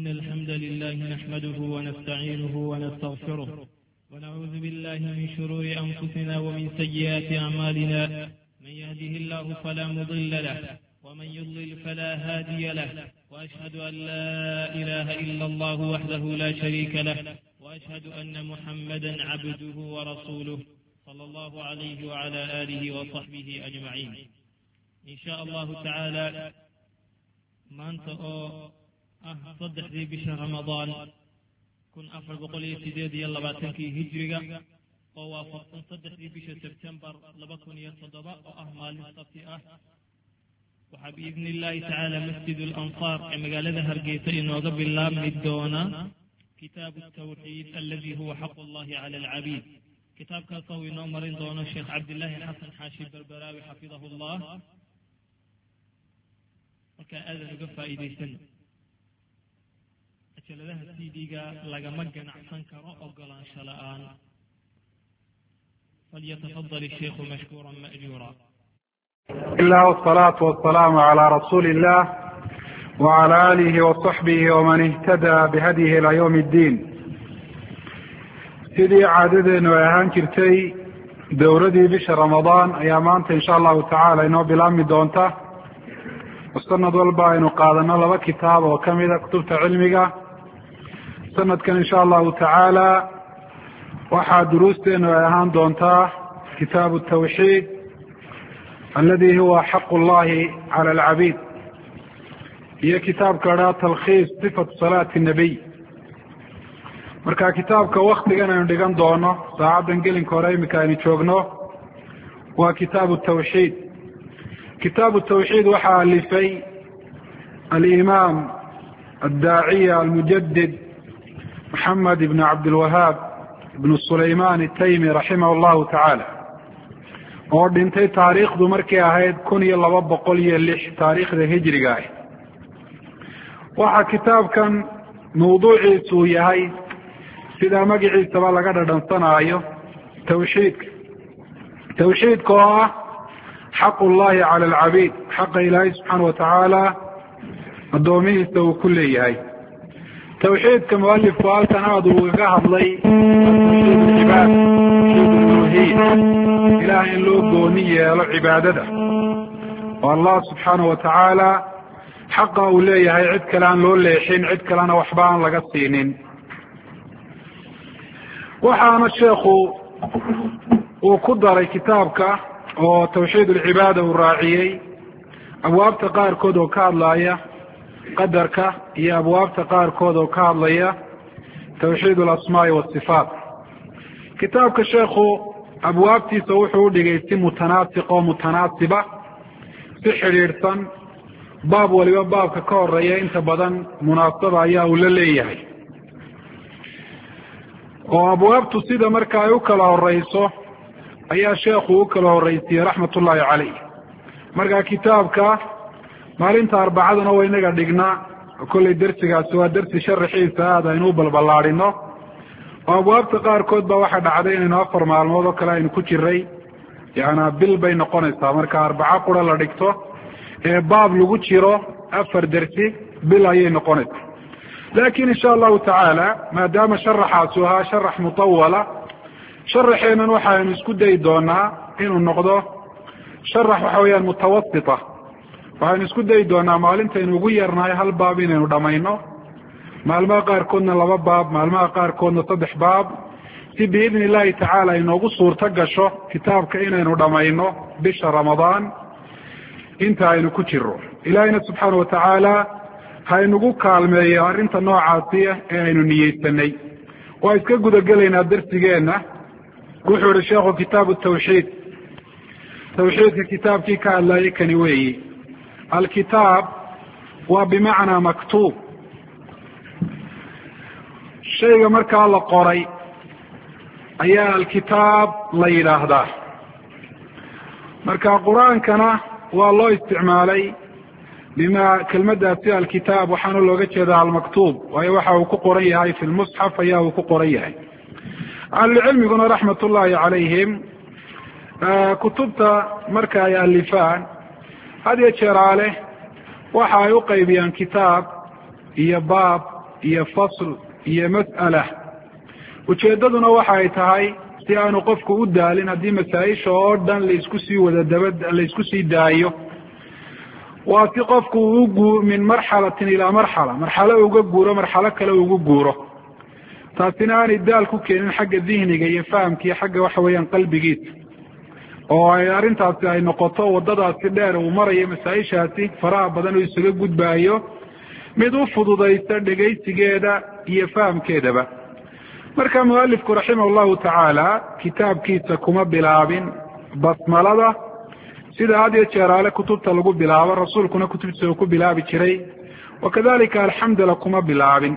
إن الحمد لله نحمده ونستعينه ونستغفره ونعوذ بالله من شرور أنفسنا ومن سيئات أعمالنا. من يهده الله فلا مضل له ومن يضلل فلا هادي له، وأشهد أن لا إله إلا الله وحده لا شريك له، وأشهد أن محمدا عبده ورسوله صلى الله عليه وعلى آله وصحبه أجمعين. إن شاء الله تعالى maanta oo ah 3 bisha Ramadaan 1428 hijriga oo waafaqsan 3 bisha September 2007 oo ah maalin sabti ah, waxa biidni Ilaahi ta'ala Masjid al-Ansar ee magaalada Hargeysa inooga bilaabmi doona kitaab at-tawhid alladhi huwa haqq Allah 'ala al-'abid. kitaabkaas oo inoo marin doona Sheikh Abdullah Hassan Hashim Barbarawi حفظه الله. marka aadan uga faa'iideysan ajaladaha CD-ga lagama ganacsan karo ogolaansho la'aan. فليتفضل الشيخ مشكورا مأجورا. الله والصلاة والسلام على رسول الله وعلى آله وصحبه ومن اهتدى بهديه إلى يوم الدين. sidii caadadeenu ay ahaan jirtay dowradii bisha Ramadaan ayaa maanta insha allahu tacaala inoo bilaabmi doonta. sanad walba aynu qaadano 2 kitaab oo kamid ah kutubta cilmiga. sanadkan insha allahu tacaala waxaa duruusteenu ay ahaan doontaa kitaabu tawxiid alladhi huwa xaqu llahi cala alcabiid, iyo kitaabka dhaa talkhiis sifatu salaati nabiy. marka kitaabka waktigan aynu dhigan doono saacadan gelinka hore imika aynu joogno waa kitaabu tawxiid. kitaabu tawxiid waxaa alifay alimaam addaaciya almujadid maxamed ibn cabdilwahaab ibn sulaymaan ataymi raximah allahu tacaala, oo dhintay taariikhdu markay ahayd 1206 taariikhda hijriga ah. waxaa kitaabkan mawduuciisu yahay sidaa magaciisaba laga dhadhansanaayo tawxiidka. tawxiidka oo ah xaqu llahi cala alcabiid, xaqa ilaahay subxaana watacaala addoomihiisa uu ku leeyahay. tawxiidka mualifku halkan aada uu kaga hadlay cibaad uluhiya, ilaah in loo gooni yeelo cibaadada oo allah subxaana watacaala xaqa uu leeyahay cid kale aan loo leexin, cid kalena waxba aan laga siinin. waxaana sheekhu uu ku daray kitaabka oo tawxiid ulcibaada uu raaciyey abwaabta qaarkood oo ka hadlaya qadarka iyo abwaabta qaarkood oo ka hadlaya tawxiid alasmaa'i waasifaat. kitaabka sheekhu abwaabtiisa wuxuu udhigay si mutanaasiq oo mutanaasiba, si xidhiidhsan, baab waliba baabka ka horeeya inta badan munaasaba ayaa uu la leeyahay, oo abwaabtu sida marka ay u kala horeyso ayaa sheekhu u kala horeysiiyey raxmat ullaahi caleyh. marka kitaabka maalinta arbacadana waa inaga dhignaa, kollay dersigaasi waa dersi sharaxiisa aad aynu u balballaadhino, oo abwaabta qaarkood ba waxaa dhacday inaynu 4 maalmood oo kale aynu ku jiray, yaana bil bay noqonaysaa marka arbaca qura la dhigto ee baab lagu jiro 4 dersi bil ayay noqonaysaa. laakiin insha allahu tacaala maadaama sharaxaasi ahaa sharax mutawala, sharaxeenan waxaaynu isku dayi doonaa inuu noqdo sharax waxa weeyaan mutawasita. waxaynu isku dayi doonaa maalintaynu ugu yarnahay 1 baab inaynu dhamayno, maalmaha qaarkoodna 2 baab, maalmaha qaarkoodna 3 baab, si biidni illaahi tacaala inoogu suurto gasho kitaabka inaynu dhamayno bisha Ramadaan inta aynu ku jiro. ilaahina subxaana watacaala haynugu kaalmeeyo arrinta noocaasi ee aynu niyeysanay. waa iska gudagelaynaa darsigeenna. wuxuu ihi sheekhu kitaabu tawxiid, tawxiidka kitaabkii ka hadlayay kani weeyi. alkitaab waa bimacnaa maktuub, shayga markaa la qoray ayaa alkitaab la yidhaahdaa. marka qur-aankana waa loo isticmaalay bima kelmadaasi alkitaab waxaana looga jeedaa almaktuub, waayo waxa uu ku qoran yahay fi lmusxaf ayaa uu ku qoran yahay. ahlucilmiguna raxmat ullaahi calayhim kutubta marka ay alifaan had iyo jeeraale waxa ay u qaybiyaan kitaab iyo baab iyo fasl iyo mas'ala ujeedaduna waxay tahay si aanu qofku u daalin haddii masaa-isha oo dhan laisku sii daayo waa si qofku min marxalatin ilaa marxalo uga guuro marxalo kale ugu guuro taasina aanay daal ku keenin xagga dihniga iyo fahamka iyo xagga waxa weeyaan qalbigiisa oo ay arrintaasi ay noqoto waddadaasi dheer uu marayo masaa-ishaasi faraha badan oo isaga gudbaayo mid u fududaysa dhegaysigeeda iyo fahamkeedaba marka mualifku raximah llahu tacaala kitaabkiisa kuma bilaabin basmalada sida had iyo jeeraale kutubta lagu bilaabo rasuulkuna kutubtiisa uu ku bilaabi jiray wakadalika alxamdulillah kuma bilaabin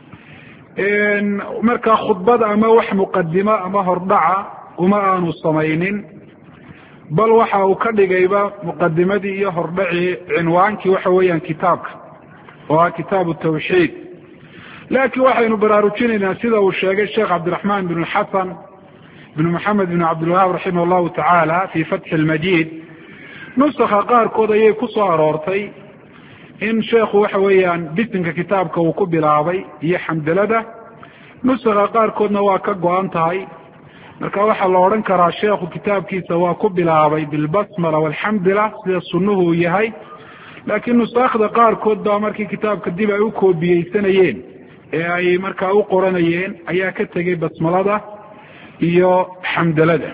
marka khudbada ama wax muqadimo ama hordhaca uma aanu samaynin bal waxa uu ka dhigayba muqadimadii iyo hordhacii cinwaankii waxa weeyaan kitaabka oo ah kitaabu tawxiid laakiin waxaynu baraarujinaynaa sida uu sheegay sheekh cabdiraxmaan bin xasan bin maxamed bin cabdilwahaab raximah allahu tacaala fi fatxi almajid nusakha qaarkood ayay ku soo aroortay in sheekhu waxa weeyaan bisinka kitaabka uu ku bilaabay iyo xamdalada nusakha qaarkoodna waa ka go-an tahay marka waxaa la odhan karaa sheekhu kitaabkiisa waa ku bilaabay bilbasmala walxamdila sida sunnuhu uu yahay laakiin nusakhda qaarkood baa markii kitaabka dib ay u koobiyeysanayeen ee ay markaa u qoranayeen ayaa ka tegay basmalada iyo xamdalada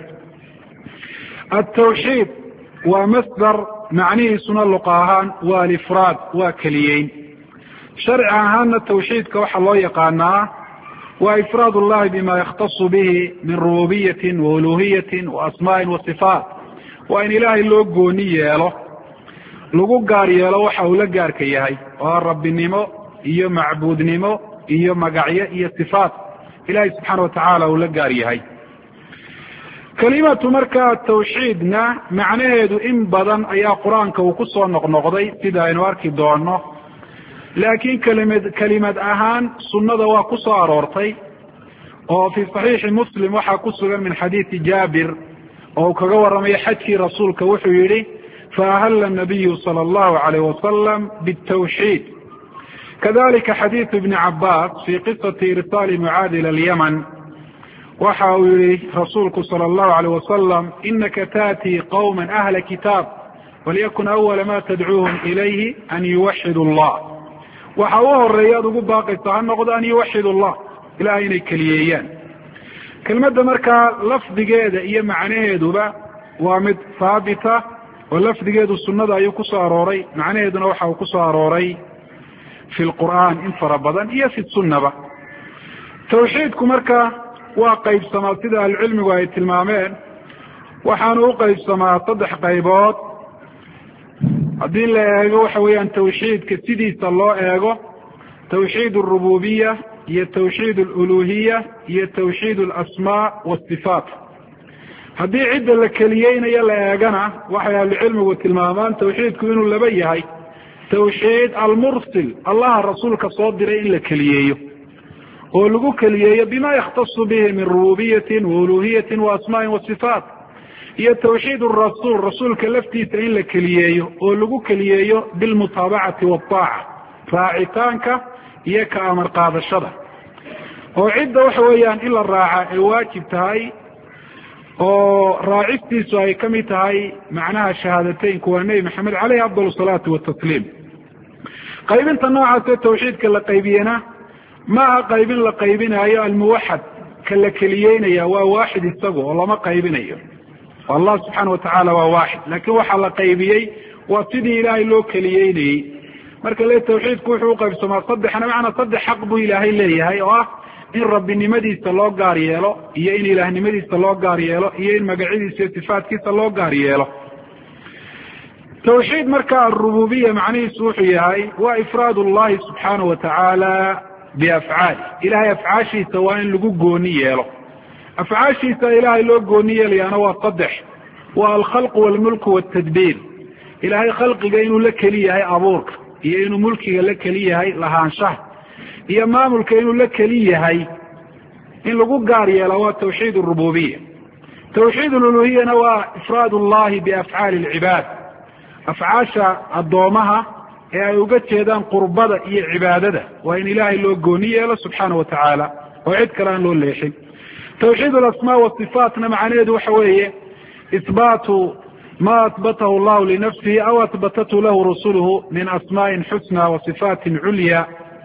atawxiid waa masdar macnihiisuna luqa ahaan waa alifraad waa keliyeyn sharci ahaanna tawxiidka waxaa loo yaqaanaa waa ifraad ullahi bima yakhtasu bihi min rububiyatin wauluhiyatin waasmaa'in wasifaat waa in ilaahay loo gooni yeelo lagu gaar yeelo waxa uu la gaarka yahay oo rabbinimo iyo macbuudnimo iyo magacyo iyo sifaat ilahay subxaana watacaala uu la gaar yahay kelimatu markaa tawxiidna macnaheedu in badan ayaa qur-aanka uu ku soo noqnoqday sida aynu arki doono laakiin kelimad ahaan sunnada waa ku soo aroortay oo fi saxiixi muslim waxaa ku sugan min xadiidi jaabir oo uu kaga warramayo xajkii rasuulka wuxuu yihi faahalla nabiyu sala allahu alayh wasalam bitawxiid kadalika xadiidu ibni cabaas fi qisati irsaali mucaad ila alyaman waxa uu yihi rasuulku sala allahu alayh wasalam inaka taatii qawma ahla kitaab walyakun awala ma tadcuuhum ilayhi an yuwaxidu allah waxa u horeeya ad ugu baaqaysa ha noqdo an yuwaxidu allah ilahay inay keliyeeyaan kelmadda markaa lafdigeeda iyo macnaheeduba waa mid haabita oo lafdigeedu sunnada ayuu ku soo arooray macnaheeduna waxa uu ku soo arooray fi lqur'aan in fara badan iyo fi sunnaba tawxiidku marka waa qaybsamaa sida ahlucilmigu ay tilmaameen waxaanu u qaybsamaa 3 qaybood haddii la eego waxa weeyaan tawxiidka sidiisa loo eego tawxiid arububiya iyo tawxiid aluluhiya iyo tawxiid alasmaa wasifaat haddii cidda la keliyeynayo la eegana waxay ahlucilmigu tilmaamaan tawxiidku inuu laba yahay tawxiid almursil allaha rasuulka soo diray in la keliyeeyo oo lagu keliyeeyo bima yakhtasu bihi min rububiyatin wauluhiyatin waasmaa'in wasifaat iyo tawxiid rasuul rasuulka laftiisa in la keliyeeyo oo lagu keliyeeyo bilmutaabacati waaaca raacitaanka iyo ka amar qaadashada oo cidda waxa weeyaan in la raaca ay waajib tahay oo raacistiisu ay ka mid tahay macnaha shahaadateynku waa nebi maxamed caleyhi afdal salaatu watasliim qaybinta noocaasee tawxiidka la qaybiyena ma aha qaybin la qaybinayo almuwaxad ka la keliyeynaya waa waaxid isagu oo lama qaybinayo allah subxaana watacaala waa waaxid laakiin waxaa la qaybiyey waa sidii ilaahay loo keliyeynayey marka le tawxiidku wuxuu uqaybsamaa 3 macnaa 3 xaq buu ilaahay leeyahay oo ah in rabbinimadiisa loo gaar yeelo iyo in ilaahnimadiisa loo gaar yeelo iyo in magacyadiisa iyo sifaatkiisa loo gaar yeelo tawxiid marka arububiya macnihiisu wuxuu yahay waa ifraad ullahi subxaana watacaala biafcaali ilahay afcaashiisa waa in lagu gooni yeelo afcaashiisa ilaahay loo gooni yeelayaana waa 3 waa alkhalqu walmulku waltadbiir ilaahay khalqiga inuu la keli yahay abuurka iyo inuu mulkiga la keli yahay lahaanshaha iyo maamulka inuu la keli yahay in lagu gaar yeela waa tawxiid arububiya tawxiid aluluhiyana waa ifraad ullahi biafcaali alcibaad afcaasha addoomaha ee ay uga jeedaan qurbada iyo cibaadada waa in ilaahay loo gooni yeelo subxaana wa tacaala oo cid kale aan loo leexin. tawxiid alasmaa wasifaatna macnaheedu waxa weeye isbaatu ma ahbatahu allahu linafsihi aw ahbatathu lahu rusuluhu min asmaa'in xusna wa sifaatin culya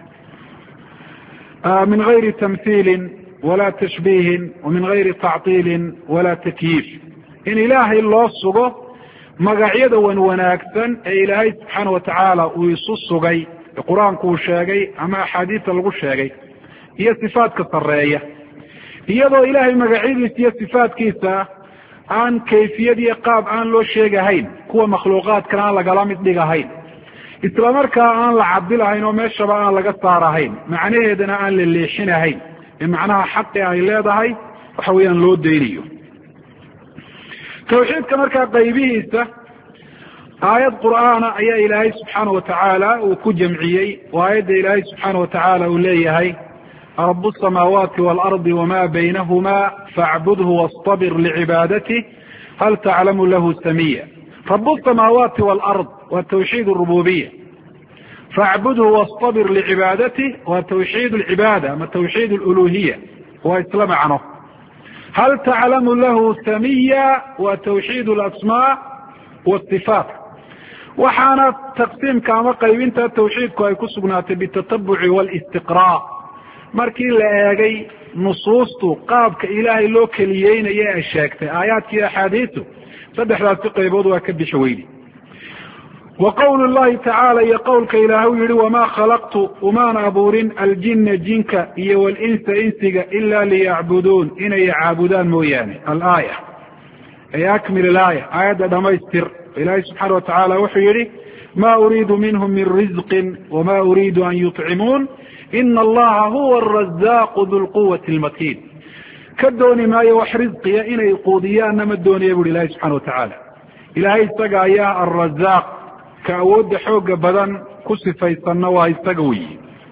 min gayri tamhiilin wala tashbiihin wamin gayri tactiilin wala takyiif. in ilaahay loo sugo magacyada wan wanaagsan ee ilaahay subxaana wa tacaala uu isu sugay ee qur-aanku uu sheegay ama axaadiista lagu sheegay iyo sifaadka sarreeya, iyadoo ilaahay magacyadiisa iyo sifaadkiisa aan kayfiyad iyo qaab aan loo sheegahayn, kuwa makhluuqaadkana aan lagala mid dhigahayn, isla markaa aan la cabdilahayn oo meeshaba aan laga saarahayn, macnaheedana aan la leexinahayn ee macnaha xaqi ay leedahay waxa weeyaan loo daynayo. tawxiidka markaa qaybihiisa aayad qur'aana ayaa ilaahay subxaana wa tacaala uu ku jamciyey, oo aayadda ilaahay subxaana wa tacaala uu leeyahay rabu الsamaawaati wاlardi wama baynahuma faacbudhu wastabir licibaadati hal taclamu lahu samiya. rabu الsamaawaati wاlard waa tawxiid rububiya, faacbudhu wastabir licibaadati waa tawxiid اlcibaada ama tawxiid اluluhiya, waa isla macno. hal taclamu lahu samiya waa tawxiid alasmaa wasifaat. waxaana taqsiimka ama qaybinta tawxiidku ay ku sugnaatay bitatabuci walistiqraa, markii la eegay nusuustu qaabka ilaahay loo keliyeynayo ay sheegtay aayaadkii axaadiisu, saddexdaasi qaybood waa ka bixi weydi. wa qowlu llahi tacaala, iyo qowlka ilaahay u yihi wamaa khalaqtu umaan abuurin aljina jinka iyo walinsa insiga ila liyacbuduun, inay caabudaan mooyaane. alaaya ay akmil ilaaya, aayadda dhamaystir. ilaahay subxaana wa tacaala wuxuu yihi ma uriidu minhum min rizqin wama uriidu an yuطcimuun ina allaha huwa arazaaqu du lquwati lmatiin. ka dooni maayo wax risqiya inay quudiyaanna ma doonaya buhi ilahay subxana wa tacaala. ilaahay isaga ayaa alrazaaq, ka awoodda xooga badan ku sifaysanna waa isaga weyi.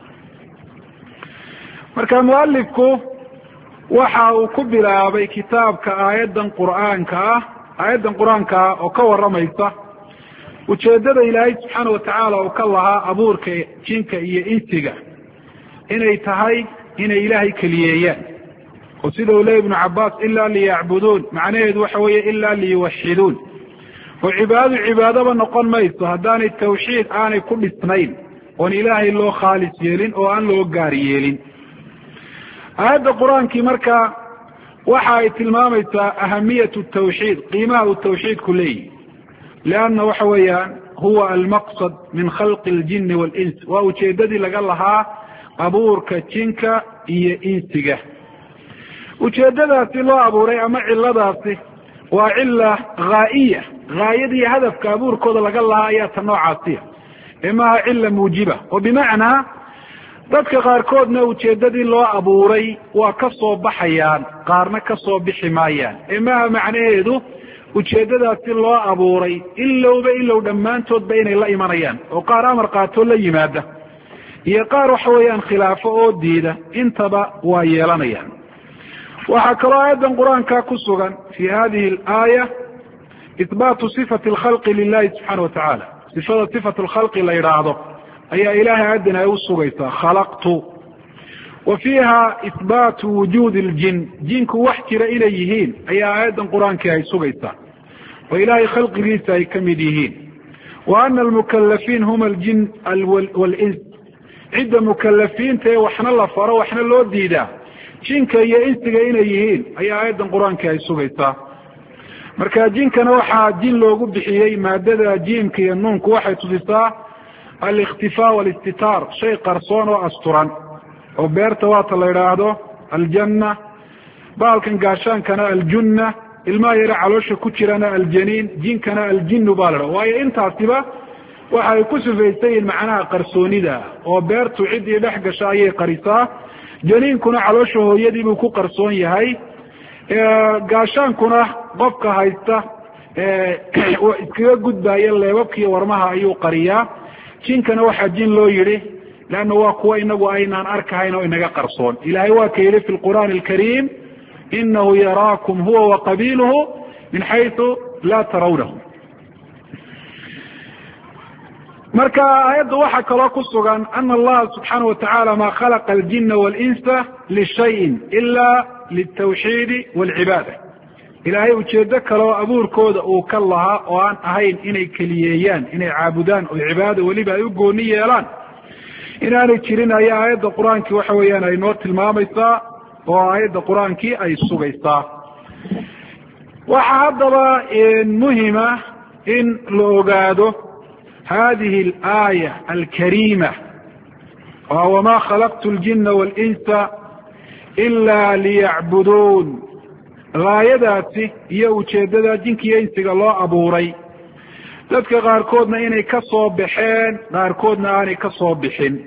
marka mualifku waxa uu ku bilaabay kitaabka aayaddan qur'aanka ah oo ka waramaysa ujeeddada ilaahay subxaana wa tacaala uu ka lahaa abuurka jinka iyo insiga inay tahay inay ilaahay keliyeeyaan, oo sida uu leey ibnu cabaas ila liyacbuduun, macnaheedu waxa weeye ila liyuwaxiduun. oo cibaadaba noqon mayso haddaanay tawxiid aanay ku dhisnayn, oon ilaahay loo khaalis yeelin oo aan loo gaar yeelin. aayadda qur-aankii marka waxa ay tilmaamaysaa ahamiyatu tawxiid, qiimaha uu tawxiidku leeyihi. lianna waxa weeyaan huwa almaqsad min khalqi aljini waalins, waa ujeedadii laga lahaa abuurka jinka iyo insiga. ujeedadaasi loo abuuray ama ciladaasi waa cila haa'iya, haayadii hadafka abuurkooda laga lahaa ayaa ta noocaasiya, ee maaha cila muujiba. oo bimacnaa dadka qaarkoodna ujeedadii loo abuuray waa ka soo baxayaan, qaarna ka soo bixi maayaan, ee maaha macnaheedu ujeedadaasi loo abuuray ilow dhammaantoodba inay la imanayaan, oo qaar amar qaatoo la yimaada iyo qaar waxa weeyaan khilaafo oo diida, intaba waa yeelanayaan. waxaa kaloo aayaddan qur-aanka ku sugan fi hadihi alaaya ihbaatu sifati alkhalqi lilahi subxaana wa tacaala. sifada sifatu lkhalqi la yidhaahdo ayaa ilahay aayaddan ay u sugaysaa khalaqtu, wa fiiha ihbaatu wujuudi ljin, jinku wax jira inay yihiin ayaa aayaddan qur-aankii ay sugaysaa, oo ilaahay khalqigiisa ay ka mid yihiin. wa ana almukalafiin huma aljin waalins, cidda mukalafiinta ee waxna la faro waxna loo diidaa jinka iyo insiga inay yihiin ayaa aayaddan qur-aankii ay sugaysaa. marka jinkana waxaa jin loogu bixiyey maadada jiimka iyo nuunku waxay tusisaa alikhtifaa walistitaar, shay qarsoon oo asturan, oo beerta waata la yidhaahdo aljanna, baalkan gaashaankana aljunna, ilmaha yare caloosha ku jirana aljaniin, jinkana aljinnu baa la dhaha. waayo intaasiba waxa ay ku sifaysan yihiin macnaha qarsoonida, oo beertu ciddii dhex gasha ayay qarisaa, janiinkuna caloosha hooyadii buu ku qarsoon yahay, gaashaankuna qofka haysta iskaga gudbaya leebabkiiyo warmaha ayuu qariyaa. jinkana waxaa jin loo yidhi leanna waa kuwa inagu aynaan arkahayn oo inaga qarsoon. ilahay waa ka yidhi fi lqur'aani alkariim inahu yaraakum huwa waqabiiluhu min xaysu laa tarawnahu. marka aayadda waxaa kaloo ku sugan ana allaha subxaanahu watacaala ma khalaqa aljina walinsa lishayin ila litawxiidi walcibaada. ilaahay ujeedo kaleo abuurkooda uu ka lahaa oo aan ahayn inay keliyeeyaan, inay caabudaan oo cibaada weliba ay u gooni yeelaan, inaanay jirin ayaa aayadda qur-aankii waxa weeyaan ay noo tilmaamaysaa oo aayadda qur-aankii ay sugaysaa. waxaa haddaba muhima in la ogaado hadihi alaaya alkariima wama khalaqtu ljina walinsa ila liyacbuduun. gaayadaasi iyo ujeeddada jinka iyo insiga loo abuuray dadka qaarkoodna inay ka soo baxeen, qaarkoodna aanay ka soo bixin.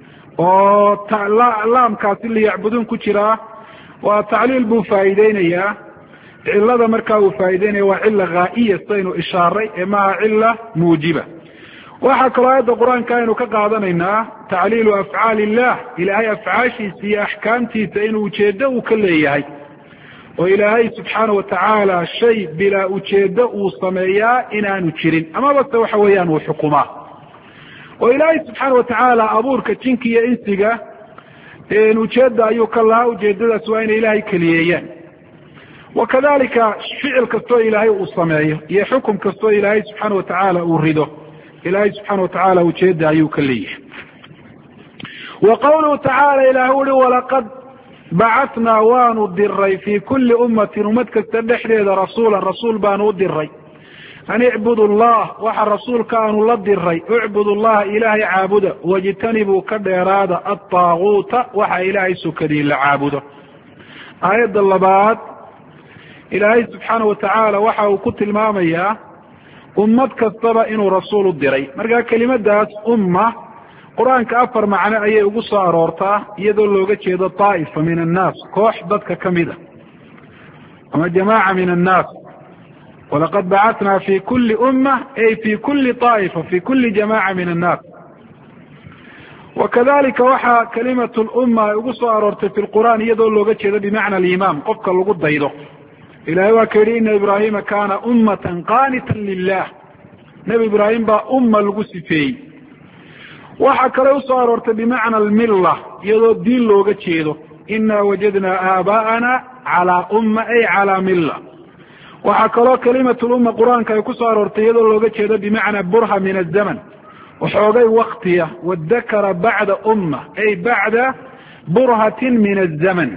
oo laamkaasi liyacbuduun ku jiraa waa tacliil buu faa'iideynayaa. cilada markaa uu faa'ideynaya waa cila ghaa'iya sidaynu ishaaray ee maaha cila muujiba. waxaa kaloo aayadda qur-aanka aynu ka qaadanaynaa tacliilu afcaali illah, ilaahay afcaashiisa iyo axkaamtiisa inuu ujeeddo uu ka leeyahay, oo ilaahay subxaanahu watacaala shay bilaa ujeeddo uu sameeyaa inaanu jirin, amabase waxa weeyaan uu xukumaa. oo ilaahay subxaana watacaala abuurka jinka iyo insiga ujeedda ayuu ka lahaa, ujeedadaas waa inay ilaahay keliyeeyaan. wakadalika ficil kastoo ilaahay uu sameeyo iyo xukum kastoo ilaahay subxaana watacaala uu rido, ilaahay subxaana watacaala ujeedda ayuu ka leeyahay. wa qawluhu tacaala ilaah uri walaqad bacatnaa waanu diray fii kulli ummatin ummad kasta dhexdeeda rasuulan, rasuul baanu u diray. an icbudu allah, waxa rasuulka aanu la diray icbudu llaha ilaahay caabuda, wajtanibuu ka dheeraada adaaguuta waxa ilaahay sukadii la caabudo. aayadda labaad ilaahay subxaana watacaala waxa uu ku tilmaamayaa ummad kastaba inuu rasuul u diray. markaa kelimadaas umma qur-aanka 4 macno ayay ugu soo aroortaa, iyadoo looga jeedo طaa'ifa min annaas, koox dadka kamida ama jamaaca min annaas. walaqad bacatnaa fi kuli umma ay fi kuli طaa'ifa fi kuli jamaaca min annaas. wakadalika waxaa kalimatu lumma ay ugu soo aroortay fi lqur'aan iyadoo looga jeedo bimacna alimaam, qofka lagu daydo. ilahay waa ka yidhi ina ibrahima kana ummatan qaanitan lilah, nebi ibraahim baa umma lagu sifeeyey. waxaa kale usoo aroortay bimacna almilla, iyadoo diin looga jeedo. ina wajadnaa aabaa'ana calaa umma ay calaa milla. waxaa kaloo kalimatu lumma qur-aanka ay kusoo aroortay iyadoo looga jeedo bimacna burha min azaman, waxoogay waktiya. wadakara bacda umma ay bacda burhatin min azaman.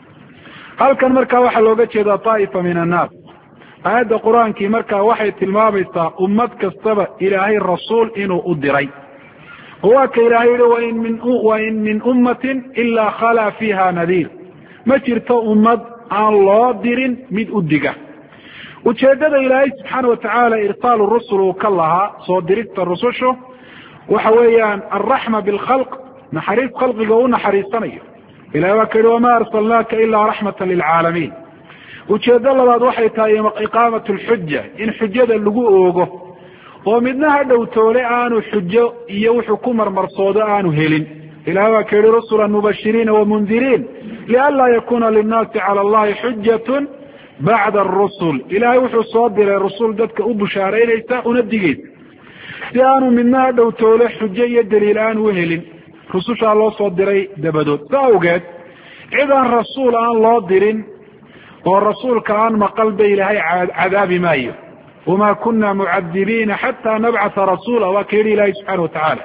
halkan markaa waxaa looga jeedaa طaa'ifa min annaas. aayadda qur-aankii markaa waxay tilmaamaysaa ummad kastaba ilaahay rasuul inuu u diray. waa ka ilaahay yihi wain min ummatin ilaa khalaa fiiha nadiir, ma jirto ummad aan loo dirin mid u diga. ujeeddada ilaahay subxaana watacaala irsaalu rusul uu ka lahaa, soo dirista rusushu, waxa weeyaan alraxma bilkhalq, naxariis khalqiga u naxariisanayo. ilahay waa ka yihi wamaa arsalnaaka ilaa raxmata lilcaalamiin. ujeeddo labaad waxay tahay iqaamat lxuja, in xujada lagu oogo, oo midna ha dhowtoole aanu xujo iyo wuxuu ku marmarsoodo aanu helin. ilahay waa ka yihi rusula mubashiriina wamundiriin lianlaa yakuna linnaasi cala allahi xujatun bacda arusul. ilahay wuxuu soo diray rusul dadka u bushaaraynaysa una digaysa, si aanu midna ha dhowtoole xujo iyo daliil aanu u helin rusushaa loo soo diray dabadood. sa awgeed cid aan rasuul aan loo dirin oo rasuulka aan maqal ba ilaahay cadaabi maayo. wama kuna mucadibiina xataa nabcata rasuula, waa ka yidhi ilahi subxaana watacaala.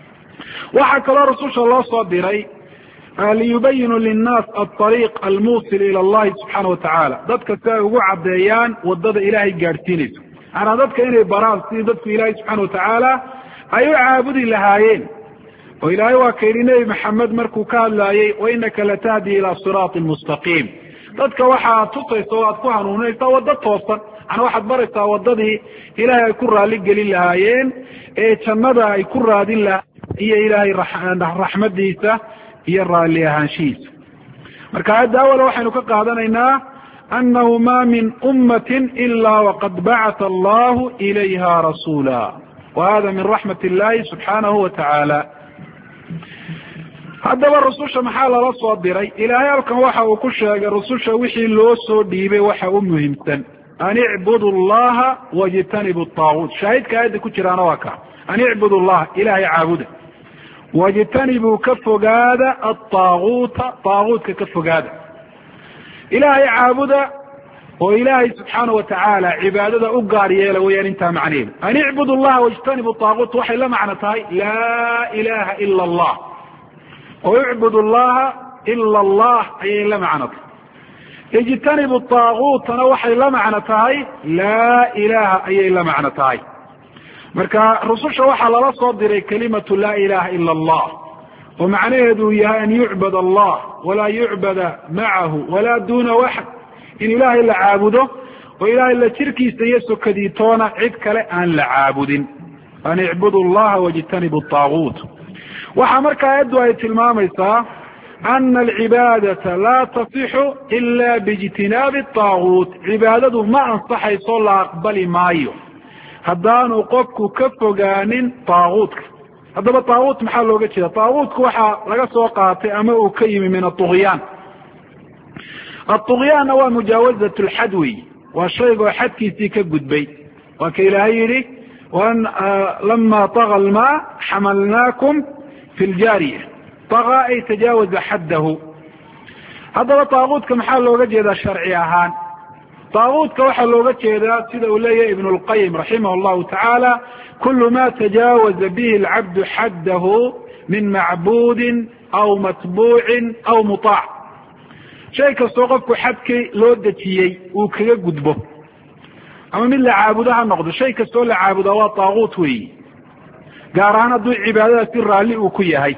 waxaa kaloo rususha loo soo diray liyubayinu linnaas alariiq almuusil ila allahi subxaana watacaala, dadka si ay ugu caddeeyaan wadada ilaahay gaadhsiinayso. maanaa dadka inay baraan sidii dadku ilaahay subxaana watacaala ay u caabudi lahaayeen. oo ilaahay waa ka yidhi nebi maxamed markuu ka hadlaayey wainaka latahdi ilaa siraati mustaqiim, dadka waxaad tusaysa o aad ku hanuuninaysaa waddo toosan. macnaa waxaad baraysaa waddadii ilaahay ay ku raali gelin lahaayeen, ee jannada ay ku raadin lahaayeen, iyo ilaahay raxmadiisa iyo raalli ahaanshihiisa. marka aayadda awala waxaynu ka qaadanaynaa annahu ma min ummatin ilaa waqad bacata allahu ilayha rasuula, wa hada min raxmat illahi subxaanahu watacaala. haddaba rususha maxaa lala soo diray? ilaahay halkan waxa uu ku sheegay rususha wixii loo soo dhiibay waxa u muhiimsan, an icbudu llaha wajtanibu طaaguut. shaahidka aayadda ku jiraana waa ka an icbudu allah ilahay caabuda wajtanibuu ka fogaada aطaaguuta طaaguutka ka fogaada ilahay caabuda oo ilaahay subxaana watacaala cibaadada u gaar yeela weyaan intaa macnaheedu an icbudu allaha wajtanibu طaaguut waxay la macno tahay laa ilaha ila allah oo icbud allaha ila allah ayay la macno tahay ijtanibu طaaguutana waxay la macno tahay laa ilaha ayay la macno tahay marka rususha waxaa lala soo diray kalimatu laa ilaha ila allah oo macnaheedu yahay an yucbad allah walaa yucbada macahu walaa duna waxd in ilaahay la caabudo oo ilaahay la jirkiisa iyo sokadiitoona cid kale aan la caabudin an icbudu allaha wajtanibu طaaguut waxaa marka aayaddu ay tilmaamaysaa ana alcibaadata laa tasixu ila biijtinaabi طaaguut cibaadadu ma ansaxayso la aqbali maayo haddaanu qofku ka fogaanin طaaguutka haddaba طaaguut maxaa looga jeeda طaaguutku waxaa laga soo qaatay ama uu ka yimi min aطugyaan aطugyaanna waa mujaawazat اlxad wey waa shaygoo xadkiisii ka gudbay waa ka ilaahay yihi lama طaغى almaa xamalnaakum fi ljaariya طaغى ay tajaawaza xaddahu haddaba طaaguutka maxaa looga jeedaa sharci ahaan طaaguutka waxaa looga jeedaa sida uu leeyahay ibn اlqayim raximah اllahu tacaala kul ma tajaawaza bihi اlcabdu xaddahu min macbudin aw matbuucin aw muطaac shay kastoo qofku xadkii loo dejiyey uu kaga gudbo ama mid la caabudo ha noqdo shay kastoo la caabudaa waa طaaguut weyi gaar ahaan hadduu cibaadada si raalli uu ku yahay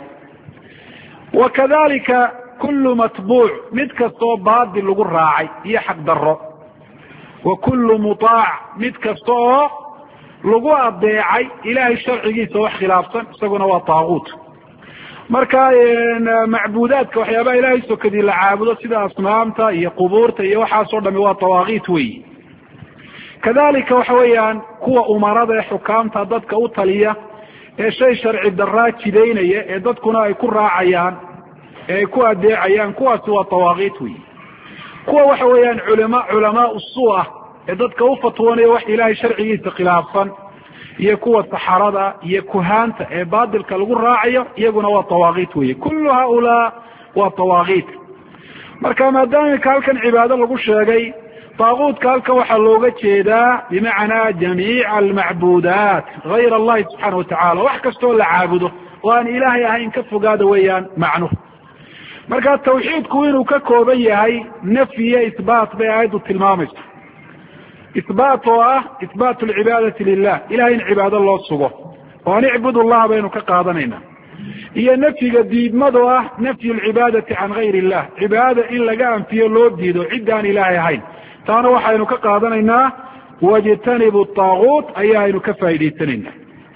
wa kadalika kulu matbuuc mid kastoo baadil lagu raacay iyo xaq daro wa kulu muطaac mid kasta oo lagu adeecay ilahay sharcigiisa wax khilaafsan isaguna waa طaaguut marka macbuudaadka waxyaabaha ilahay sokadii la caabudo sida asnaamta iyo qubuurta iyo waxaasoo dhami waa tawaaqiit weyi kadalika waxa weeyaan kuwa umarada ee xukaamta dadka u taliya ee shay sharci daraa jidaynaya ee dadkuna ay ku raacayaan ee ay ku adeecayaan kuwaasi waa tawaaqiit weyi kuwa waxa weeyaan culamaa suu ah ee dadka u fatwoonaya wax ilahay sharcigiisa khilaafsan iyo kuwa saxarada iyo kuhaanta ee baadilka lagu raacayo iyaguna waa tawaaqiit weyi kullu haulaa waa tawaaqiit marka maadaama imika halkan cibaado lagu sheegay طaaguutka halkan waxaa looga jeedaa bimacnaa jamiica almacbuudaat gayr allahi subxaana watacala wax kastoo la caabudo oo aan ilaahay ahayn ka fogaada weeyaan macnuhu marka tawxiidku inuu ka kooban yahay nafyi iyo isbaat bay aayaddu tilmaamayso isbaat oo ah isbaat alcibaadati lilah ilahay in cibaado loo sugo oo an icbud allah baynu ka qaadanayna iyo nafyiga diidmadoo ah nafyu alcibaadati can gayr illah cibaadada in laga anfiyo loo diido ciddaan ilaahay ahayn taana waxaynu ka qaadanaynaa wajtanibu طaaguut ayaaynu ka faa'iidaysanayna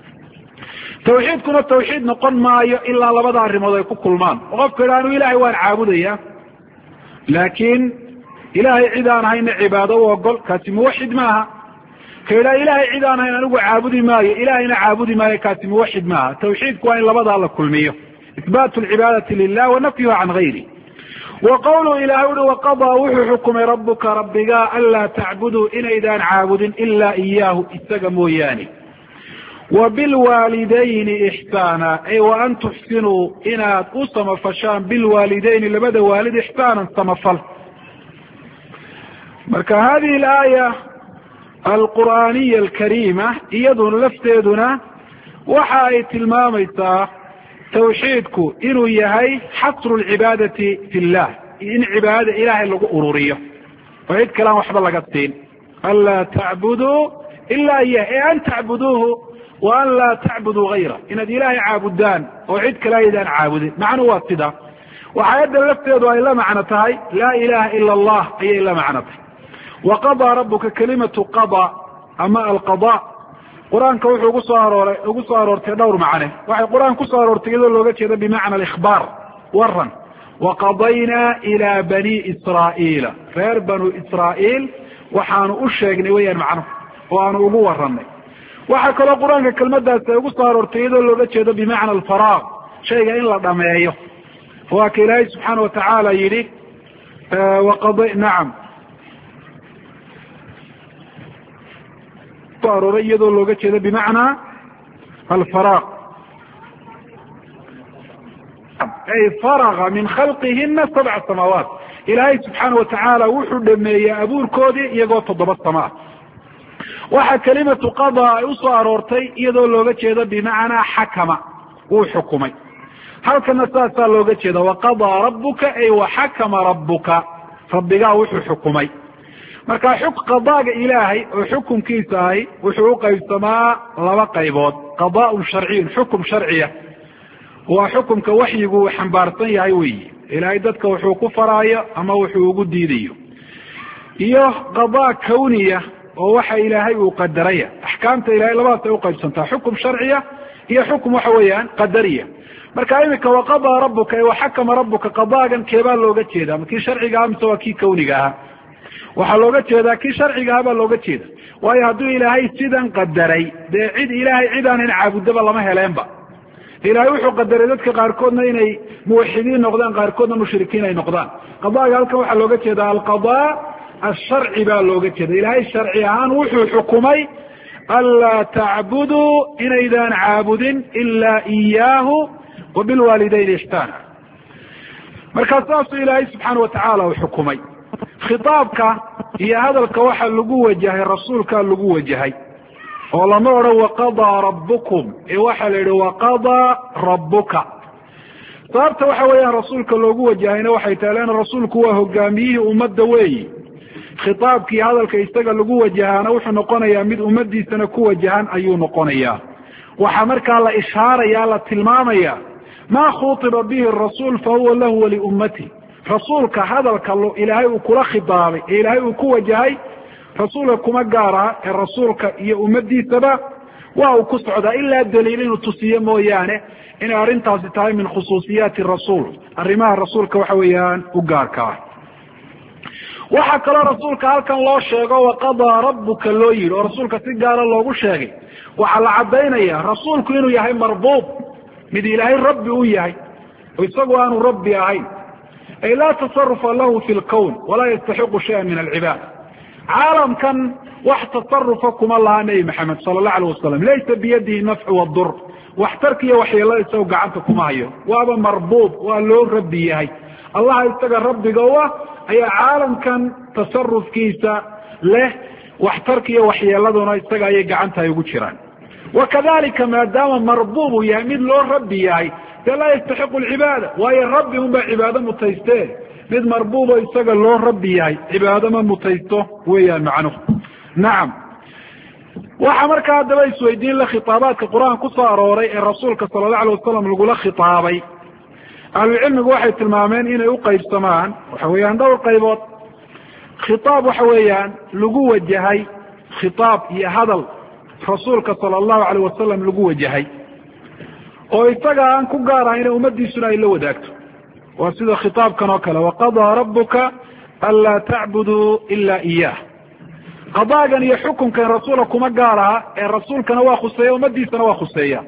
tawxiidkuna tawxiid noqon maayo ilaa labada arrimood ay ku kulmaan oo qofka idha anu ilahay waan caabudaya laakiin ilahay cid aan ahayna cibaado u ogol kaasi muwaxid maaha ka idhaa ilahay cid aan ahayn anigu caabudi maayo ilahayna caabudi maayo kaasi muwaxid maaha tawxiidku waa in labadaa la kulmiyo isbaatu alcibaadati lilah wa nafyuha can gayri wa qawluhu ilahay uhi waqadaa wuxuu xukumay rabuka rabbigaa anlaa tacbuduu inaydaan caabudin ilaa iyaahu isaga mooyaane wa bilwaalidayni ixsaana ay wa an tuxsinuu inaad u samafashaan bilwaalidayni labada waalid ixsaanan samafal marka hadihi alaaya alqur'aaniya alkariima iyaduna lafteeduna waxa ay tilmaamaysaa tawxiidku inuu yahay xasru lcibaadati fi llah in cibaadada ilahay lagu ururiyo oo cid kale aan waxba laga siin anlaa tacbuduu ilaa iyah ee an tacbuduuhu wa an laa tacbuduu gayra inaad ilaahay caabudaan oo cid kale aydaan caabudin macnuhu waa sida waxa ayadda lafteedu ay la macno tahay laa ilaha ila allah ayay la macno tahay waqadaa rabuka kalimatu qada ama alqada qur-aanka wuxuu ugu soo aroortay dhowr macne waxay qur-aanka kusoo aroortay iyadoo looga jeeda bimacna alikhbaar waran waqadaynaa ilaa bani israa'iila reer banu israa'iil waxaanu u sheegnay weyaan macnuhu oo aanu ugu waranay waxaa kaloo qur-aanka kelmadaasi ay ugu soo aroortay iyadoo looga jeedo bimacna alfaraaq shayga in la dhameeyo waa ka ilaahay subxaana watacaala yidhi nacam arooray iyadoo looga jeedo bimacnaa alfaraaq ay faraga min khalqihina 7 samaawaat ilaahay subxaanahu watacaala wuxuu dhameeyey abuurkoodii iyagoo 7 samaa. waxaa kelimatu qadaa ay usoo aroortay iyadoo looga jeedo bimacnaa xakama, wuu xukumay. halkana saasaa looga jeeda waqadaa rabbuka ay waxakama rabbuka, rabbigaa wuxuu xukumay. marka qadaaga ilaahay oo xukumkiisa ahi wuxuu uqaybsamaa 2 qaybood. qadaaun sharciyun, xukum sharciya, waa xukumka waxyigu uu xambaarsan yahay weyi, ilaahay dadka wuxuu ku faraayo ama wuxuu ugu diidayo. iyo qadaa kawniya oo waxa ilaahay uu qadaraya. axkaamta ilahay labadaas ay uqaybsantaa, xukum sharciya iyo xukum waxa weeyaan qadariya. marka imika waqadaa rabbuka waxakama rabbuka, qadaagan keebaa looga jeedaa? ma kii sharciga aha mise waa kii kawniga ahaa? waxaa looga jeedaa kii sharciga aha baa looga jeeda. waayo hadduu ilaahay sidan qadaray, dee cid ilaahay cid aanan caabudaba lama heleenba. ilaahay wuxuu qadaray dadka qaarkoodna inay muwaxidiin noqdaan, qaarkoodna mushrikiin ay noqdaan. qadaaga halkan waxaa looga jeedaa alqadaa asharci baa looga jeeda. ilaahay sharci ahaan wuxuu xukumay anlaa tacbuduu inaydaan caabudin ilaa iyaahu wabilwaalidayni ixsaana. markaa saasuu ilaahay subxaana watacaala uu xukumay. khitaabka iyo hadalka waxaa lagu wajahay rasuulkaa lagu wajahay, oo lama odhan waqadaa rabbukum, ee waxaa la yidhi waqadaa rabbuka. sababta waxa weeyaan rasuulka loogu wajahayna waxay tahay leanna rasuulku waa hogaamiyihii ummadda weeyi. khitaabkii hadalka isaga lagu wajahaana wuxuu noqonayaa mid ummadiisana ku wajahan ayuu noqonayaa. waxaa markaa la ishaaraya, la tilmaamaya maa khuutiba bihi rasuul fahuwa lahu waliummati. rasuulka hadalka ilaahay uu kula khitaabay ee ilaahay uu ku wajahay, rasuulka kuma gaaraha ee rasuulka iyo ummadiisaba waa uu ku socdaa, ilaa daliil inuu tusiyo mooyaane inay arrintaasi tahay min khusuusiyaati rasuul, arrimaha rasuulka waxa weeyaan u gaarka ah. waxaa kaloo rasuulka halkan loo sheego waqadaa rabbuka loo yidhi, oo rasuulka si gaara loogu sheegay. waxaa la caddaynaya rasuulku inuu yahay marbuub, mid ilaahay rabbi u yahay, oo isagu aanu rabbi ahayn. ay laa tasarufa lahu fi lkown walaa yastaxiqu shaya min alcibaad. caalamkan wax tasarufa kuma laha nebi maxamed sala allahu alayh wasalam, laysa biyadihi nafcu wadur, waxtarka iyo waxyeelada isagu gacanta kuma hayo, waaba marbuub, waa loo rabbi yahay. allaha isaga rabbiga u ah ayaa caalamkan tasarufkiisa leh, waxtarka iyo waxyeeladuna isaga ayay gacanta ay ugu jiraan. wakadalika maadaama marbuub uu yahay mid loo rabbi yahay, dee laa yastaxiqu alcibaada, waayo rabbi unbaa cibaado mutaystee, mid marbuubo isaga loo rabbi yahay cibaado ma mutaysto weeyaan macnuhu. nacam, waxaa markaa haddaba isweydiin la khitaabaadka qur-aanka ku soo arooray ee rasuulka sala allahu alay wasalam lagula khitaabay. ahlucilmigu waxay tilmaameen inay uqaybsamaan waxa weeyaan dhowr qaybood. khitaab waxa weeyaan lagu wajahay, khitaab iyo hadal rasuulka sala allahu alayh wasalam lagu wajahay, oo isaga aan ku gaar ahayn ummadiisuna ay la wadaagto. waa sida khitaabkan oo kale, waqadaa rabbuka anlaa tacbuduu ilaa iyah. qadaagan iyo xukunkan rasuula kuma gaar aha, ee rasuulkana waa khuseeya, ummadiisana waa khuseeya.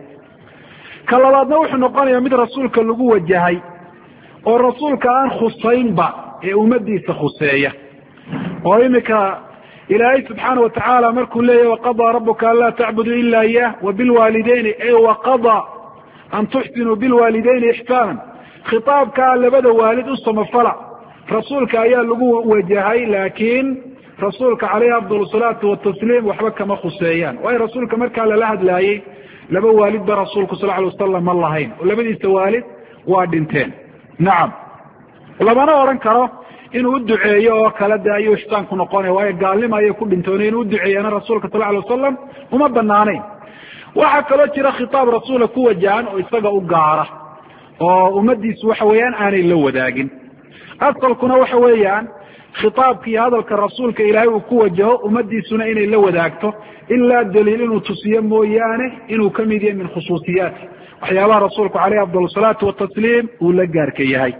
ka labaadna wuxuu noqonayaa mid rasuulka lagu wajahay oo rasuulka aan khusaynba ee ummadiisa khuseeya. oo imika ilaahay subxaana watacaala markuu leeyahy waqadaa rabbuka anlaa tacbuduu ilaa iyah wabilwaalidayni ay waqadaa an tuxsinuu bilwaalidayni ixsaanan, khitaabkaa labada waalid u samafala rasuulka ayaa lagu wajahay, laakiin rasuulka caleyhi afdal salaatu watasliim waxba kama khuseeyaan. waayo rasuulka markaa lala hadlaayey laba waalid ba rasuulku sal alay wasalam ma lahayn, oo labadiisa waalid waa dhinteen. nacam, lamana odhan karo inuu u duceeyo oo kale de ayuu ixsaan ku noqonaya, waayo gaalnimo ayay ku dhintoon, inuu uduceeyana rasuulka sal alay wasalam uma banaanayn. waxaa kaloo jira khitaab rasuula ku wajahan oo isaga u gaara, oo ummadiisu waxa weeyaan aanay la wadaagin. asalkuna waxa weeyaan khitaabka iyo hadalka rasuulka ilaahay uu ku wajaho ummadiisuna inay la wadaagto, ilaa daliil inuu tusiyo mooyaane inuu ka mid yahay min khusuusiyaati, waxyaabaha rasuulku caleyhi afdal salaatu watasliim uu la gaarka yahay.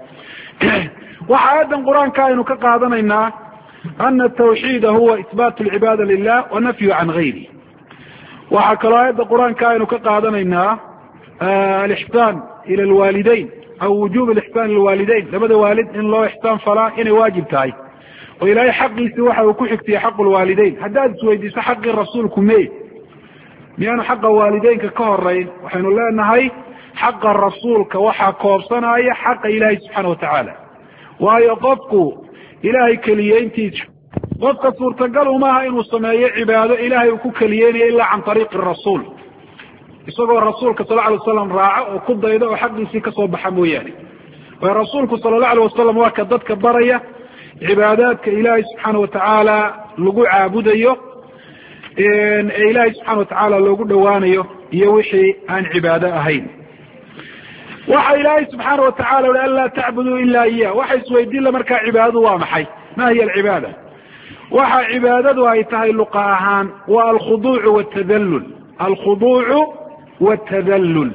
waxa aayadan qur-aanka aynu ka qaadanaynaa ana tawxiida huwa isbaat lcibaada lilah wa nafyu can gayri. waxaa kaloo aayadda qur-aanka aynu ka qaadanaynaa alixsaan ila alwaalidayn, aw wujuub alixsaan ila alwaalidayn, labada waalid in loo ixsaan falaa inay waajib tahay, oo ilaahay xaqiisii waxa uu ku xigtiyey xaqu lwaalidayn. haddaad isweydiiso xaqii rasuulku mee, miyaanu xaqa waalideynka ka horeyn waxaynu leenahay xaqa rasuulka waxaa koobsanaya xaqa ilaahay subxaana watacaala waayo qofku ilaahay keliyeyntiisa qofka suurtagal umaaha inuu sameeyo cibaado ilaahay uu ku keliyeynayo ilaa can ariiqi rasuul isagoo rasuulka sal alay wasalam raaco oo ku daydo oo xaqiisii kasoo baxa mooyaane waayo rasuulku sala allahu alay wasalam waa ka dadka baraya cibaadaadka ilaahay subxaana watacaala lagu caabudayo ee ilaahay subxana watacaala loogu dhowaanayo iyo wixii aan cibaado ahayn waxa ilaahay subxaana watacala ui an laa tacbuduu ila iya waxa isweydiinla markaa cibaadadu waa maxay ma hiya alcibaada waxa cibaadadu ay tahay luqa ahaan waa alkhuduucu watadallul alkhuduucu watadallul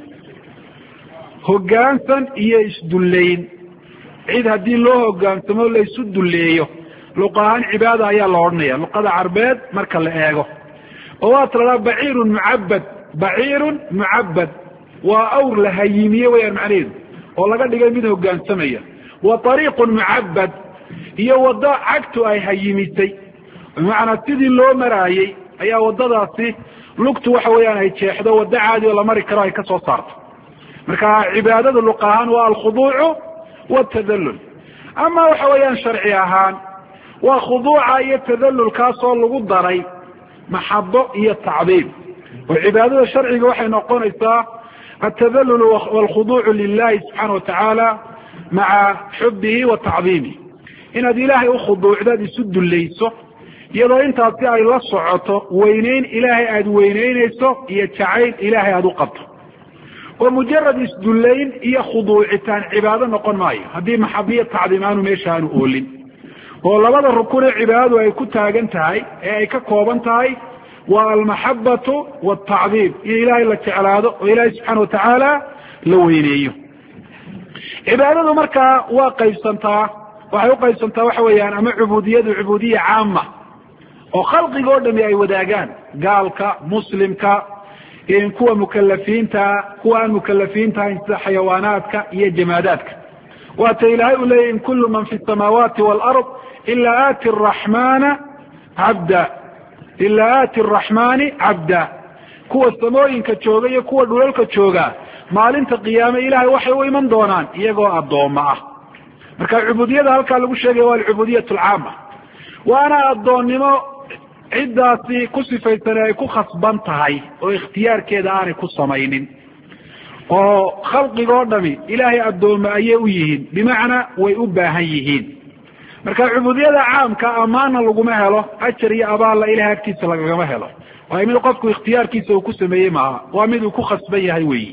hoggaansan iyo isdullayn cid haddii loo hoggaansamo laysu dulleeyo luqa ahaan cibaada ayaa la odhanaya luqada carbeed marka la eego oo waa tiradaa baciirun mucabad baciirun mucabad waa awr la hayimiye weyaan macnaheedu oo laga dhigay mid hoggaansamaya wa ariiqun mucabad iyo waddo cagtu ay hayimisay bimacnaa sidii loo maraayey ayaa waddadaasi lugtu waxa weeyaan ay jeexdo waddo caadi oo la mari karo ay ka soo saarto marka cibaadada luqa ahaan waa alkhuduucu watadallul ama waxa weeyaan sharci ahaan waa khuduuca iyo tadallulkaasoo lagu daray maxabo iyo tacdiim oo cibaadada sharciga waxay noqonaysaa altadallul walkhuduucu lilahi subxaana watacaala maca xubihi wa tacdiimihi inaad ilaahay ukhuduucdaad isu dullayso iyadoo intaasi ay la socoto weyneyn ilaahay aada weyneynayso iyo jacayl ilaahay aada u qabto oo mujarad isdullayn iyo khuduucitaan cibaado noqon maayo haddii maxabiya tacdiim aanu meesha aanu oolin oo labada rukun ee cibaadadu ay ku taagan tahay ee ay ka kooban tahay waa almaxabatu waltacdiim in ilaahay la jeclaado oo ilaahay subxaana watacaala la weyneeyo cibaadadu markaa waa qaybsantaa waxay uqaybsantaa waxa weeyaan ama cubuudiyadu cubuudiya caama oo khalqiga o dhami ay wadaagaan gaalka muslimka kuwa mukalafiinta kuwa aan mukalafiintahayn sida xayawaanaadka iyo jamaadaadka waata ilaahay u leeyahy in kullu man fi samaawaati waalard ila aati raxmana cabda ilaa aati araxmaani cabda kuwa samooyinka jooga iyo kuwa dhulalka jooga maalinta qiyaame ilahay waxay u iman doonaan iyagoo addooma ah marka cubuudiyada halkaa lagu sheegaya waa alcubudiyat alcaama waana addoonnimo ciddaasi ku sifaysane ay ku khasban tahay oo ikhtiyaarkeeda aanay ku samaynin oo khalqiga o dhami ilaahay addoome ayay u yihiin bimacnaa way u baahan yihiin marka cubuudiyada caamka amaana laguma helo ajar iyo abaalla ilahay agtiisa lagagama helo waayo mid qofku ikhtiyaarkiisa uu ku sameeyey maaha waa mid uu ku khasban yahay weyi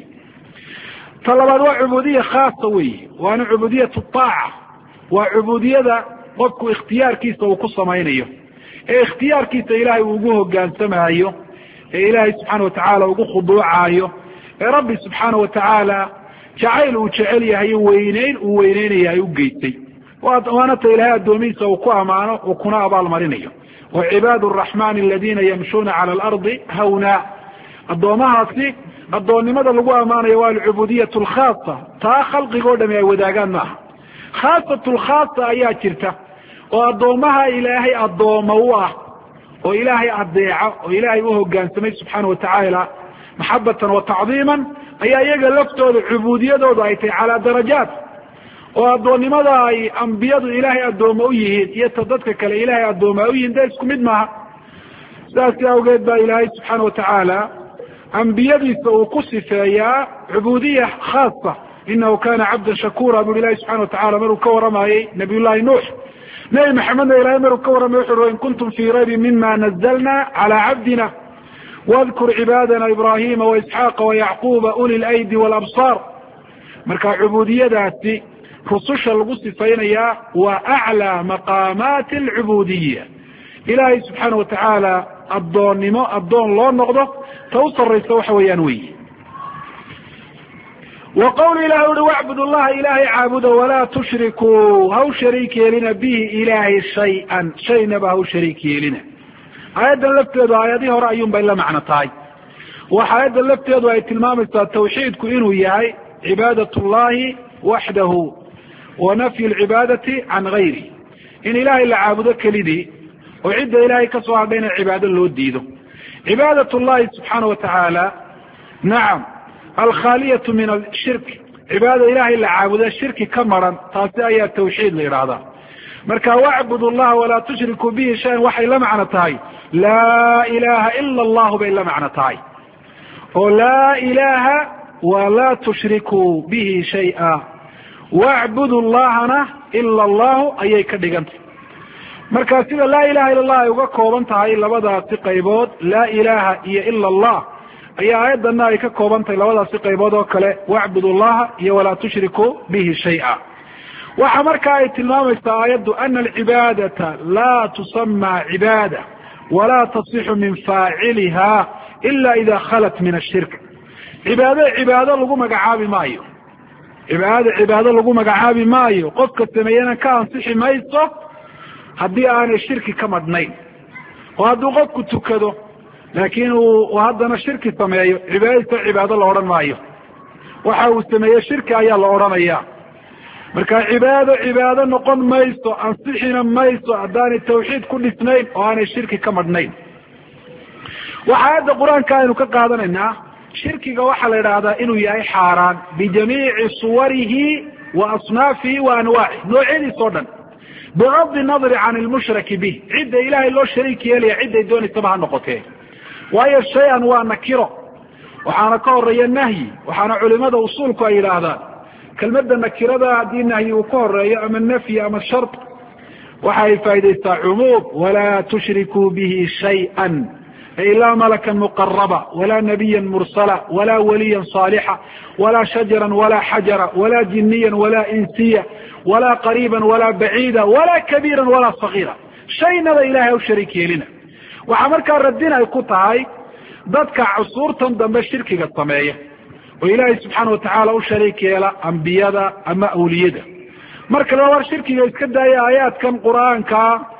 ta labaad waa cubuudiya khaasa weyi waana cubudiyatu taaca waa cubuudiyada qofku ikhtiyaarkiisa uu ku samaynayo ee ikhtiyaarkiisa ilaahay uu ugu hogaansamayo ee ilaahay subxaana watacaala ugu khuduucaayo ee rabbi subxaana watacaala jacayl uu jecel yahay weyneyn uu weyneynaya ay u geystay waana ta ilaahay addoomihiisa uu ku amaano uu kuna abaal marinayo wa cibaadu araxmani aladina yamshuuna cala alardi hawna addoomahaasi addoonnimada lagu ammaanayo waa alcubudiyatu alkhaasa taa khalqiga o dhami ay wadaagaan maaha khaasatu lkhaasa ayaa jirta oo addoommaha ilaahay addooma u ah oo ilaahay adeeca oo ilaahay u hogaansamay subxaana watacaala maxabatan wa tacdiiman ayaa iyaga laftooda cubuudiyadooda ay tahay calaa darajaat oo addoonnimada ay ambiyadu ilaahay addooma u yihiin iyo ta dadka kale ilaahay addooma u yihiin dee isku mid maaha sidaasi awgeed baa ilaahay subxaana watacaala ambiyadiisa uu ku sifeeyaa cubuudiya khaasa inahu kana cabdan shakura buri ilahi subxana watacala maruu ka waramayey nabiy llahi nuux nebi maxamedna ilahay maruu ka warramay wuxu ui in kuntum fii raybin mima nazalna cala cabdina wadkur cibaadana ibrahima waisxaaqa wayacquba uli laydi walabsaar marka cubuudiyadaasi rususha lagu sifaynayaa waa aclaa maqaamaati alcubuudiya ilaahay subxaana watacaala addoonnimo addoon loo noqdo ta u sarraysa waxa weeyaan weyi wa qawlu ilahi uhi wacbud llaha ilaahay caabuda walaa tushrikuu ha u shariik yeelina bihi ilaahay shay-an shaynaba ha u shariik yeelina aayaddan lafteedu aayadihii hore ayuun bay la macno tahay waxa aayaddan lafteedu ay tilmaamaysaa tawxiidku inuu yahay cibaadat llahi waxdahu wa nafyu lcibaadati can gayri in ilaahay la caabudo kelidii oo cidda ilaahay ka soo hadhayna cibaado loo diido cibaadat llahi subxaana watacaala nacam alkhaaliyatu min ashirk, cibaada ilahay la caabuda shirki ka maran, taasi ayaa tawxiid la yidhaahdaa. marka wacbud llaha walaa tushrikuu bihi shayan waxay la macno tahay laa ilaha ila allahu bay la macno tahay, oo laa ilaha walaa tushrikuu bihi shaya, wacbudu llahana ila allahu ayay ka dhigantay. marka sida laa ilaha ila allah ay uga kooban tahay labadaasi qaybood, laa ilaha iyo ila allah, ayaa aayadana ay ka kooban tahay labadaasi qaybood oo kale, wacbud llaha iyo walaa tushrikuu bihi shaya. waxa marka ay tilmaamaysaa aayaddu ana alcibaadata laa tusama cibaada walaa tasixu min faaciliha ila ida khalat min ashirk. cibaado lagu magacaabi maayo, cibaado lagu magacaabi maayo, qofka sameeyana ka ansixi mayso haddii aanay shirki ka madhnayn. oo hadduu qofku tukado laakiin uu haddana shirki sameeyo, cibaadadiisa cibaado la odhan maayo, waxa uu sameeye shirki ayaa la odhanaya. marka cibaado noqon mayso, ansixina mayso haddaanay tawxiid ku dhisnayn oo aanay shirki ka madhnayn. waxa aayadda qur-aanka aynu ka qaadanaynaa shirkiga waxaa la idhaahdaa inuu yahay xaaraan bijamiici suwarihi wa asnaafihi wa anwaacih, noocyadiis oo dhan, bigadi nadri can ilmushraki bih, cidda ilaahay loo shariik yeelaya cidday doonaysaba ha noqotee. waayo shay-an waa nakiro, waxaana ka horeeya nahyi, waxaana culimada usuulku ay yidhaahdaan kelmadda nakirada haddii nahyi uu ka horeeyo ama nafyi ama shart, waxa ay faa'idaystaa cumuum, walaa tushrikuu bihi shayئa ay laa malakan muqaraba walaa nabiya mursala walaa waliya saalixa walaa shajaran walaa xajara walaa jiniya walaa insiya walaa qariiba walaa baciida walaa kabiira walaa sagiira, shaynaba ilahay u shariik yeelina. waxaa markaa radin ay ku tahay dadka cusuurtan dambe shirkiga sameeya oo ilaahay subxaana watacaala u shariik yeela ambiyada ama awliyada. marka war shirkiga iska daaya aayaadkan qur-aanka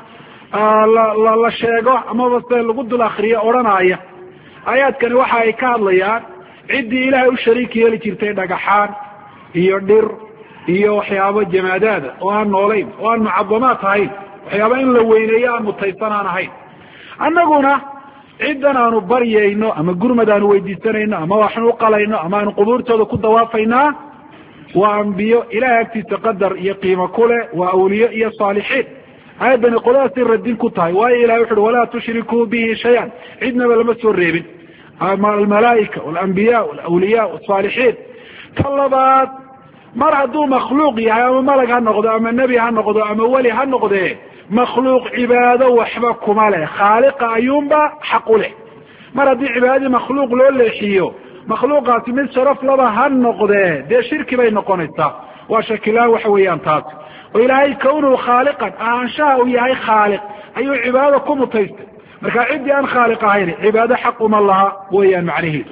la sheego amaba se lagu dul akriyo odhanaya, aayaadkani waxa ay ka hadlayaan ciddii ilaahay u shariik yeeli jirtay dhagaxaan iyo dhir iyo waxyaabo jamaadaada oo aan noolayn, oo aan mucadamaad ahayn, waxyaaba in la weyneeyo aan mutaysan aan ahayn. annaguna ciddan aanu baryayno ama gurmad aanu weydiisanayno ama waxnu uqalayno ama aanu qubuurtooda ku dawaafaynaa waa ambiyo ilahay agtiisa qadar iyo qiimo kuleh, waa awliyo iyo saalixiin. aayaddani qoladaasay radin ku tahay, waayo ilahay wuxu uhi walaa tushrikuu bihi shayan, cidnaba lama soo reebin, almalaaika walambiya walawliya wasaalixiin. ka labaad, mar hadduu makhluuq yahay ama malag ha noqdo ama nebi ha noqdo ama weli ha noqdee, makhluuq cibaado waxba kuma leh, khaaliqa ayuunba xaq u leh. mar haddii cibaadadii makhluuq loo leexiyo, makhluuqaasi mid sharaf laba ha noqdee dee shirki bay noqonaysaa. waa shakilaan waxa weeyaan taas. oo ilaahay kawnuhu khaaliqan, ahaanshaha uu yahay khaaliq ayuu cibaadada ku mutaystay. marka ciddii aan khaaliq ahayn cibaado xaq uma laha weeyaan macnaheedu.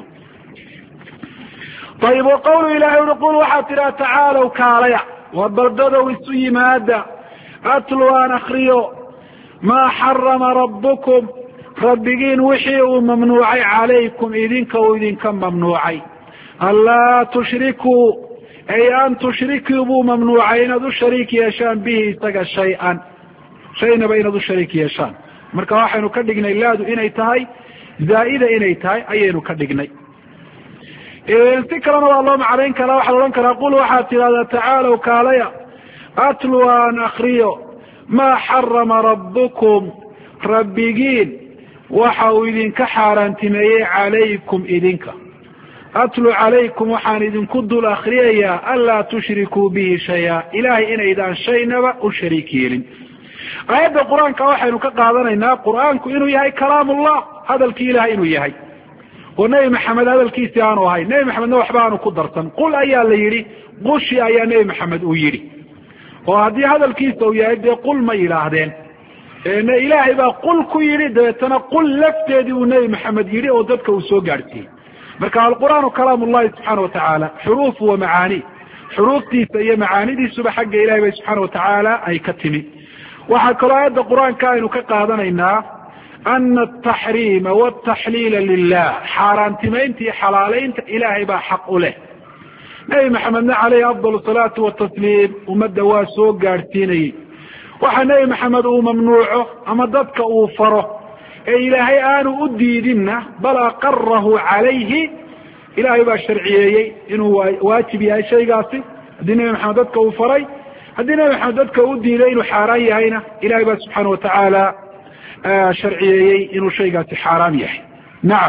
ayib wa qawlu ilahay ui qul waxaad tidhaha tacaalow kaalaya, waa baldadow isu yimaada, atlu aan akriyo maa xarama rabbukum, rabbigiin wixii uu mamnuucay calaykum idinka uu idinka mamnuucay, anlaa tushrikuu ay an tushrikuu buu mamnuucay inaad u shariik yeeshaan bihi isaga shay-an, shaynaba inaad u shariik yeeshaan. marka waxaynu ka dhignay laadu inay tahay zaa'ida inay tahay ayaynu ka dhignay. si kalena waa loo macnayn karaa, waxaad odhan karaa qul waxaad tidhahdaa tacaalow kaalaya, atlu aan akriyo maa xarama rabbukum, rabbigiin waxa uu idinka xaaraantimeeyey calaykum idinka. atlu calaykum waxaan idinku dul akriyayaa anlaa tushrikuu bihi shaya, ilahay inaydaan shaynaba u shariik yeelin. aayadda qur-aanka waxaynu ka qaadanaynaa qur-aanku inuu yahay kalaamullah, hadalkii ilahay inuu yahay, oo nebi maxamed hadalkiisii aanu ahayn. nebi maxamedna waxba aanu ku darsan, qul ayaa la yidhi, qushi ayaa nebi maxamed uu yidhi. oo haddii hadalkiisa uu yahay dee qul ma yidhaahdeen, ilaahay baa qul ku yidhi, dabeetana qul lafteedii uu nebi maxamed yidhi oo dadka uu soo gaadhsiiyey. marka alqur'aanu kalaam ullahi subxaana watacaala, xuruuf wa macaani, xuruuftiisa iyo macaanidiisuba xagga ilahay bay subxaana watacaala ay ka timi. waxaa kaloo aayadda qur-aanka aynu ka qaadanaynaa ana ataxriima wataxliila lilah, xaaraantimaynta iyo xalaaleynta ilaahay baa xaq u leh. nebi maxamedna caleyhi afdal salaatu watasliim ummadda waa soo gaadhsiinayey. waxa nebi maxamed uu mamnuuco ama dadka uu faro إلهي آن أديدنا بل أقره عليه إلهي باشرعيي إنه واجب يا شيء قاسي الدين محمدك وفري الدين محمدك أديدي إنه حرام هنا إلهي سبحانه وتعالى شرعيي إنه شيء قاسي حرام يحي نعم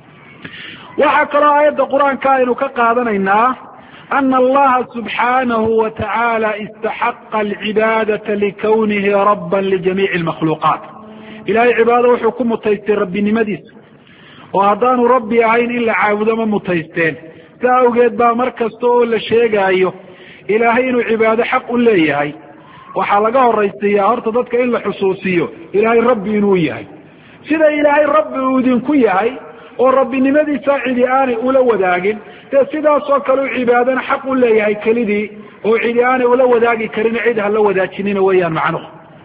وحكرا آيات القرآن كائن كقادنا أن الله سبحانه وتعالى استحق العبادة لكونه ربا لجميع المخلوقات إلهي عبادة وحكم متيستين ربي نمديس وهدان ربي عين إلا عاودا من متيستين ساوجد با مركز طول الشيء أيوه إلهي إنه عبادة حق ليهي وحلقه الرئيسية هرتضتك إلا حصوصيه إلهي ربي إنويهي سيدا إلهي ربي ودين كويهي وربي نمدي ساعدي آني أولو وداقين سيدا صوكلو عبادنا حق ليهي كلدي وعيدي آني أولو وداقي كرين عيدها لو وداكينين ويان معنه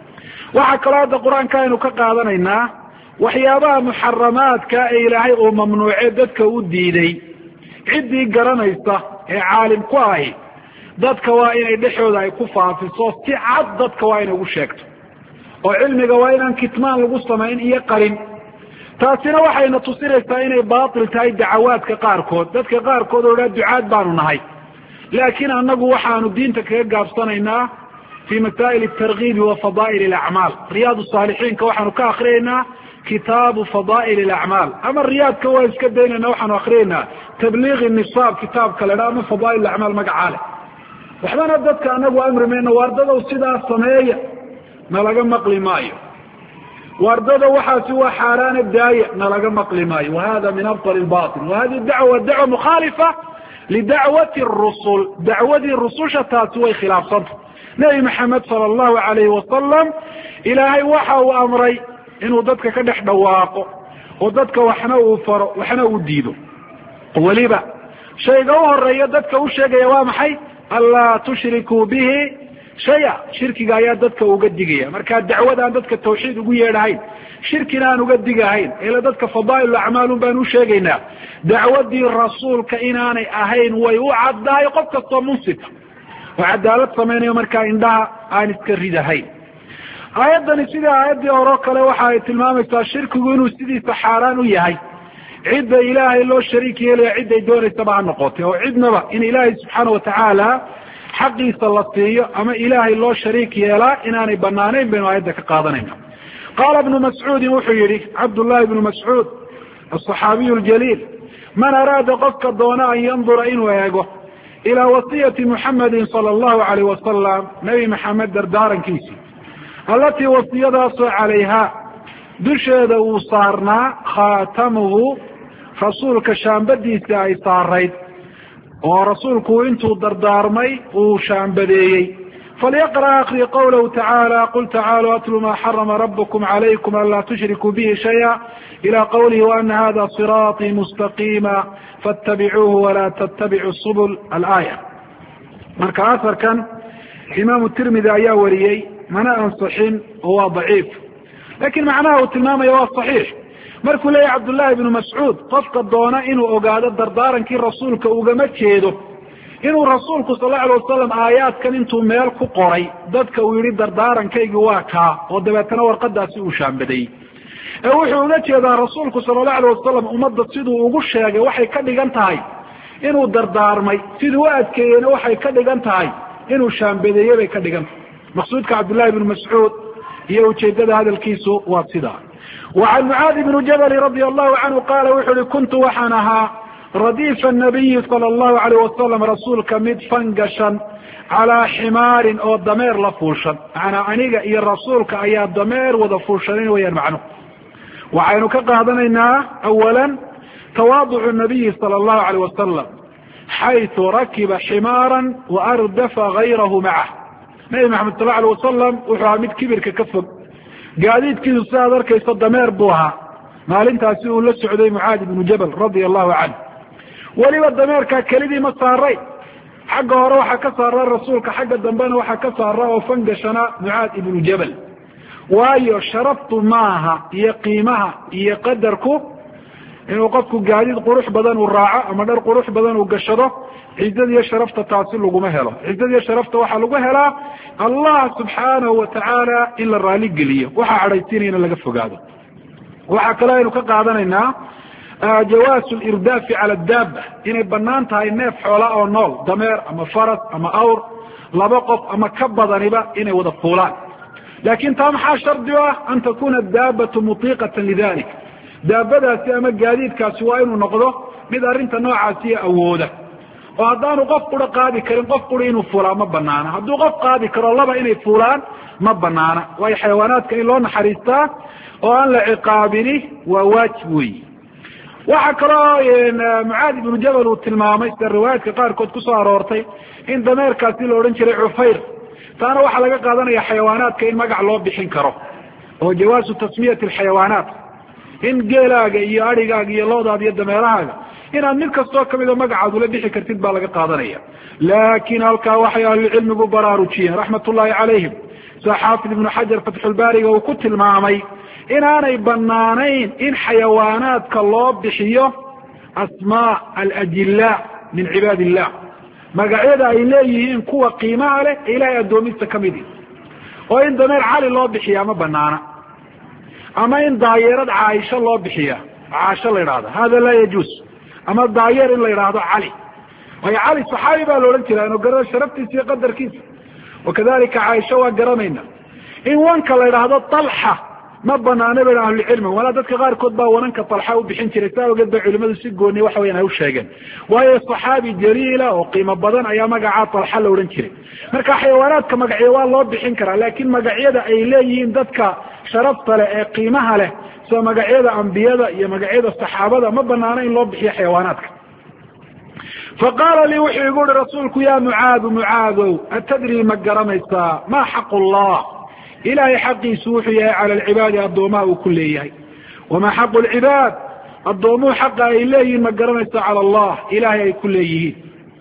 وحكرات القرآن كانوا كقادنا وحيابها محرمات كإلهي وممنوعي دادك وديدي عدي قرانيسة عالم كواهي دادك وإن يدحوذا يكفها في الصوص تعد دادك وإن يقشيكتو وعلمك وإن كتمان لقصتمين إيقرين taasina waxayna tusinaysaa inay baatil tahay dacawaadka qaarkood dadka qaarkood oo ducaad baanu nahay laakiin anagu waxaanu diinta kaga gaabsanaynaa fi masaa'il at-targhib wa fadaa'il al-a'mal riyad as-salihin ka waxaanu ka akhriyeynaa kitab fadaa'il al-a'mal ama riyadka waa iska deynayna waxaanu akhriyeynaa tabligh an-nisab kitabka la dhaamo fadaa'il al-a'mal magacaale waxaana dadka anagu amrimeena wardada sidaa sameeya ma laga maqli maayo واردده وحاسي وحاران الداية نلقى مقلماي وهذا من أبطل الباطل وهذه الدعوة مخالفة لدعوة الرسل دعوة الرسل شتاتوي خلاف صدر نبي محمد صلى الله عليه وسلم إلهي وحا وأمري إنه ضدك كدح دواقه وضدك وحنا وديده وليبا شيء قوه الرئي ضدك وشيء يوامحي ألا تشركوا به شيء شركي قايات ددك وقدقية مركا الدعوة ددك التوحيد وقوية لهين شركنا نقدقهين إلا ددك فضائل الأعمال بانو شيقنا دعوة دي الرسول كإناني أهين ويوعد دا يقبك الصمونسة وعدالة صميني ومركا إندها آين اسكريدهين آيات داني سيدي آيات دي أوراق لوحاية المامسة الشرك قونو سيدي سحاران ويهي عدة إلهي اللو الشريك يلي عدة دوني سبع نقاط وعدنا إن إلهي سبحانه وتعالى حقي صلاتيه أما إلهي الله شريك يلا إناني بنانين بين وعيدك قاضنين قال ابن مسعود وحيري عبد الله بن مسعود الصحابي الجليل من أراد قفك الضوناء أن ينظر إن ويقه إلى وصية محمد صلى الله عليه وسلم نبي محمد دردارا كيسي التي وصيتها عليها دشد وصارنا خاتمه رسولك شامبدي ساي صاريد ورسولك انتو دردارمي وشامبديي فليقرأ أخي قوله تعالى قل تعالوا أتلوا ما حرم ربكم عليكم ألا تشركوا به شيئا إلى قوله وأن هذا صراطي مستقيما فاتبعوه ولا تتبعوا السبل الآية مركا أثر كان إمام الترمذي أيا وريي مناء صحيح هو ضعيف لكن معناه تماما يوا صحيح markuu leeyahay cabdullaahi ibnu mascuud qofka doona inuu ogaado dardaarankii rasuulka ugama jeedo inuu rasuulku sal allau alay wasalam aayaadkan intuu meel ku qoray dadka uu yidhi dardaarankaygi waa kaa oo dabeetana warqadaasi uu shaambadayey ee wuxuu uga jeedaa rasuulku sala allahu alay wasalam ummadda siduu ugu sheegay waxay ka dhigan tahay inuu dardaarmay siduu u adkeeyeyna waxay ka dhigan tahay inuu shaambadeeyey bay ka dhigan tahay maqsuudka cabdullahi ibnu mascuud iyo ujeedada hadalkiisu waa sidaa وعن معاذ بن جبل رضي الله عنه قال وحل كنت وحنها رديف النبي صلى الله عليه وسلم رسولك مدفنقشا على حمار أو الضمير لفوشا أنا أنيق إيا رسولك أي الضمير وضفوشنين وين معنه وعينك قادنا أولا تواضع النبي صلى الله عليه وسلم حيث ركب حمارا وأردف غيره معه نبي محمد صلى الله عليه وسلم وحامد كبير ككفق gaadiidkiisu sidaad arkayso dameer buu ahaa maalintaasi uu la socday mucaad ibnu jabal radia allahu canhu weliba dameerkaa kelidii ma saaray xagga hore waxaa ka saara rasuulka xagga dambena waxaa ka saara oo fangashana mucaad ibnu jabal waayo sharaftu maaha iyo qiimaha iyo qadarku inuu qofku gaadiid qurux badan uu raaco ama dhar qurux badan uu gashado عزة يا شرفت تعصي لقمة هلا عزة يا شرفت وحا لقمة هلا الله سبحانه وتعالى إلا الرالي قليا وحا عريتيني إن لقفه قاعدة waxaa kaloo aynu ka qaadanaynaa jawaasu lirdaafi cala daaba inay banaan tahay neef xoola oo nool dameer ama faras ama awr laba qof ama ka badaniba inay wada fuulaan laakin taa maxaa shardi u ah an takuna daabatu mutiiqatan lidalik daabadaasi ama gaadiidkaasi waa inuu noqdo mid arrinta noocaasiya awooda oo haddaanu qof qura qaadi karin qof qura inuu fuulaa ma banaana hadduu qof qaadi karo laba inay fuulaan ma banaana waayo xayawaanaadka in loo naxariistaa oo aan la ciqaabini waa waajib weyi waxaa kaloo mucaad ibnu jabal uu tilmaamay sida riwaayaadka qaarkood kusoo aroortay in dameerkaasi la odhan jiray cufayr taana waxaa laga qaadanaya xayawaanaadka in magac loo bixin karo oo jawaasu tasmiyati alxayawaanaat in geelaaga iyo adhigaaga iyo loodaada iyo dameerahaaga inaad mid kastoo kamida magacaad ula bixi kartid baa laga qaadanaya laakin halkaa waxay ahlucilmigu baraarujiyeen raxmat ullahi calayhim sida xaafid ibnu xajar fatxulbaariga uu ku tilmaamay inaanay banaanayn in xayawaanaadka loo bixiyo asmaa alajillaa min cibaad illah magacyada ay leeyihiin kuwa qiimaha leh ee ilahay addoomista kamidi oo in dameer cali loo bixiyaa ma banaana ama in daayeerad caaisho loo bixiya caasho la yidhahdo hada laa yajuus ama daayeer in la yidhaahdo cali waayo cali saxaabi baa la odhan jira inu garano sharaftiisa iyo qadarkiisa wakadalika caaisho waa garanayna in wanka la yidhaahdo talxa ma banaana ba ahlucilmi walaa dadka qaarkood baa wananka talxa u bixin jiray saa ogeed ba culimadu si gooni waxa weyan ay u sheegeen waayo saxaabi jaliila oo qiimo badan ayaa magacaa talxa la odhan jiray marka xayawaanaadka magacyo waa loo bixin karaa laakin magacyada ay leeyihiin dadka sharafta leh ee qiimaha leh sida magacyada ambiyada iyo magacyada saxaabada ma banaana in loo bixiyo xayawaanaadka faqaala lii wuxuu igu uhi rasuulku ya mucaadu mucaadow atadri ma garanaysaa ma xaqu llah ilahay xaqiisu wuxuu yahay cala alcibaadi addoomaha uu ku leeyahay wamaa xaqu lcibaad addoomuhu xaqa ay leeyihiin ma garanaysa cala allah ilahay ay ku leeyihiin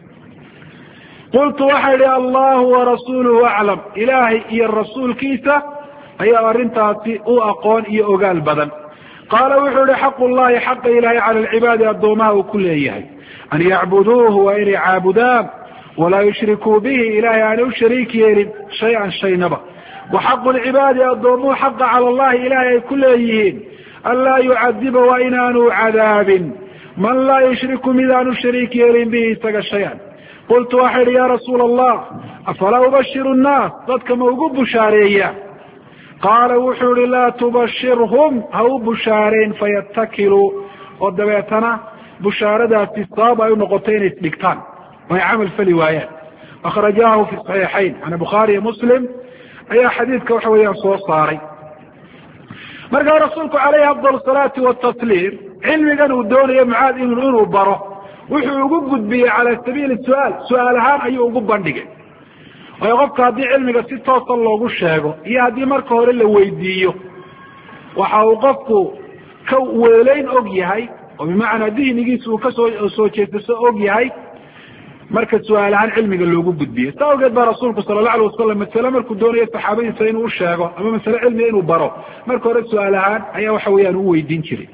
qultu waxaa idhi allahu warasuuluhu aclam ilaahay iyo rasuulkiisa ayaa arrintaasi u aqoon iyo ogaal badan qaala wuxuu ihi xaqu llahi xaqa ilahay cala alcibaadi addoomaha uu ku leeyahay an yacbuduuhu waa inay caabudaan walaa yushrikuu bihi ilahay aanay u shariik yeelin shay-an shaynaba waxaqu lcibaadi addoomuhu xaqa cala allahi ilahay ay ku leeyihiin anlaa yucadiba waa inaanu cadaabin man laa yushriku midaanu shariik yeelin bihi isaga shay-an qultu waxa idhi ya rasuula allah afalaa ubashiru nnaas dadka ma ugu bushaareeya qaala wuxuu ihi laa tubashirhum ha u bushaareen fayatakiluu oo dabeetana bushaaradaasi sabab ay u noqotay inay isdhigtaan oo ay camal fali waayaan akhrajahu fi saxiixayn can bukhaariy muslim ayaa xadiidka waxa weeyaan soo saaray markaa rasuulku calayhi afdal salaati watasliim cilmigan uu doonayo mucaad inuu baro wuxuu ugu gudbiyey cala sabiili su-aal ahaan ayuu ugu bandhigay waayo qofka haddii cilmiga si toosa loogu sheego iyo haddii marka hore la weydiiyo waxa uu qofku ka weelayn og yahay oo bimacnaa dihnigiisa uu kasoo jeesaso og yahay marka su-aal ahaan cilmiga loogu gudbiyey saa awgeed baa rasuulku sala allahu alay wasalam masale markuu doonayo saxaabadiisa inuu sheego ama masale cilmiga inuu baro marka hore su-aal ahaan ayaa waxa weeyaan u weydiin jiray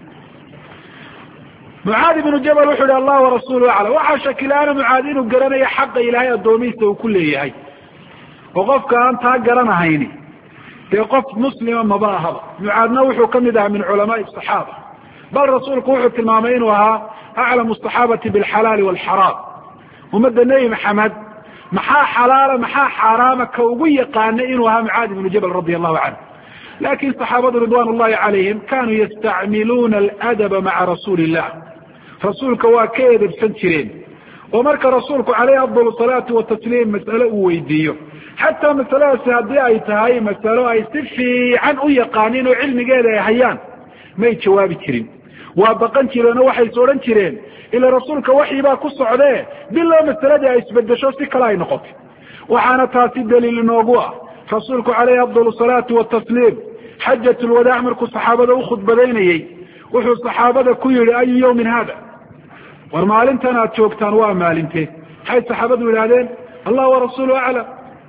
mucaad ibnu jabal wuxuu ihi allah warasuuluhu aclam waxaa shakilaana mucaad inuu garanayo xaqa ilaahay addoomihiisa uu ku leeyahay oo qofka aan taa garanahayni dee qof muslima maba ahaba mucaadna wuxuu kamid ahaa min culamaai saxaaba bal rasuulku wuxuu tilmaamay inuu ahaa aclamu asaxaabati bilxalaali walxaraam ummadda nebi maxamed maxaa xalaala maxaa xaaraama ka ugu yaqaanay inuu ahaa mucaad ibnu jabal radia allahu canhu laakin saxaabadu ridwan ullahi calayhim kanuu yastacmiluuna aladaba maca rasuuli illah rasuulka waa ka edebsan jireen oo marka rasuulku caleyhi afdal salaati watasliim mas'ale uu weydiiyo xataa masaladaasi haddii ay tahay masalo ay si fiican u yaqaaniin oo cilmigeeda ay hayaan may jawaabi jirin waa baqan jireen oo waxay is odhan jireen ila rasuulka waxibaa ku socdee bilaa masaladii ay isbedesho si kale ay noqotay waxaana taasi daliil inoogu ah rasuulku caleyhi afdal salaati watasliim xajat lwadaac markuu saxaabada u khudbadaynayey wuxuu saxaabada ku yihi ayu yawmin hada war maalintan aad joogtaan waa maalintee maxay saxaabadu yidhahdeen allah warasuulu aclam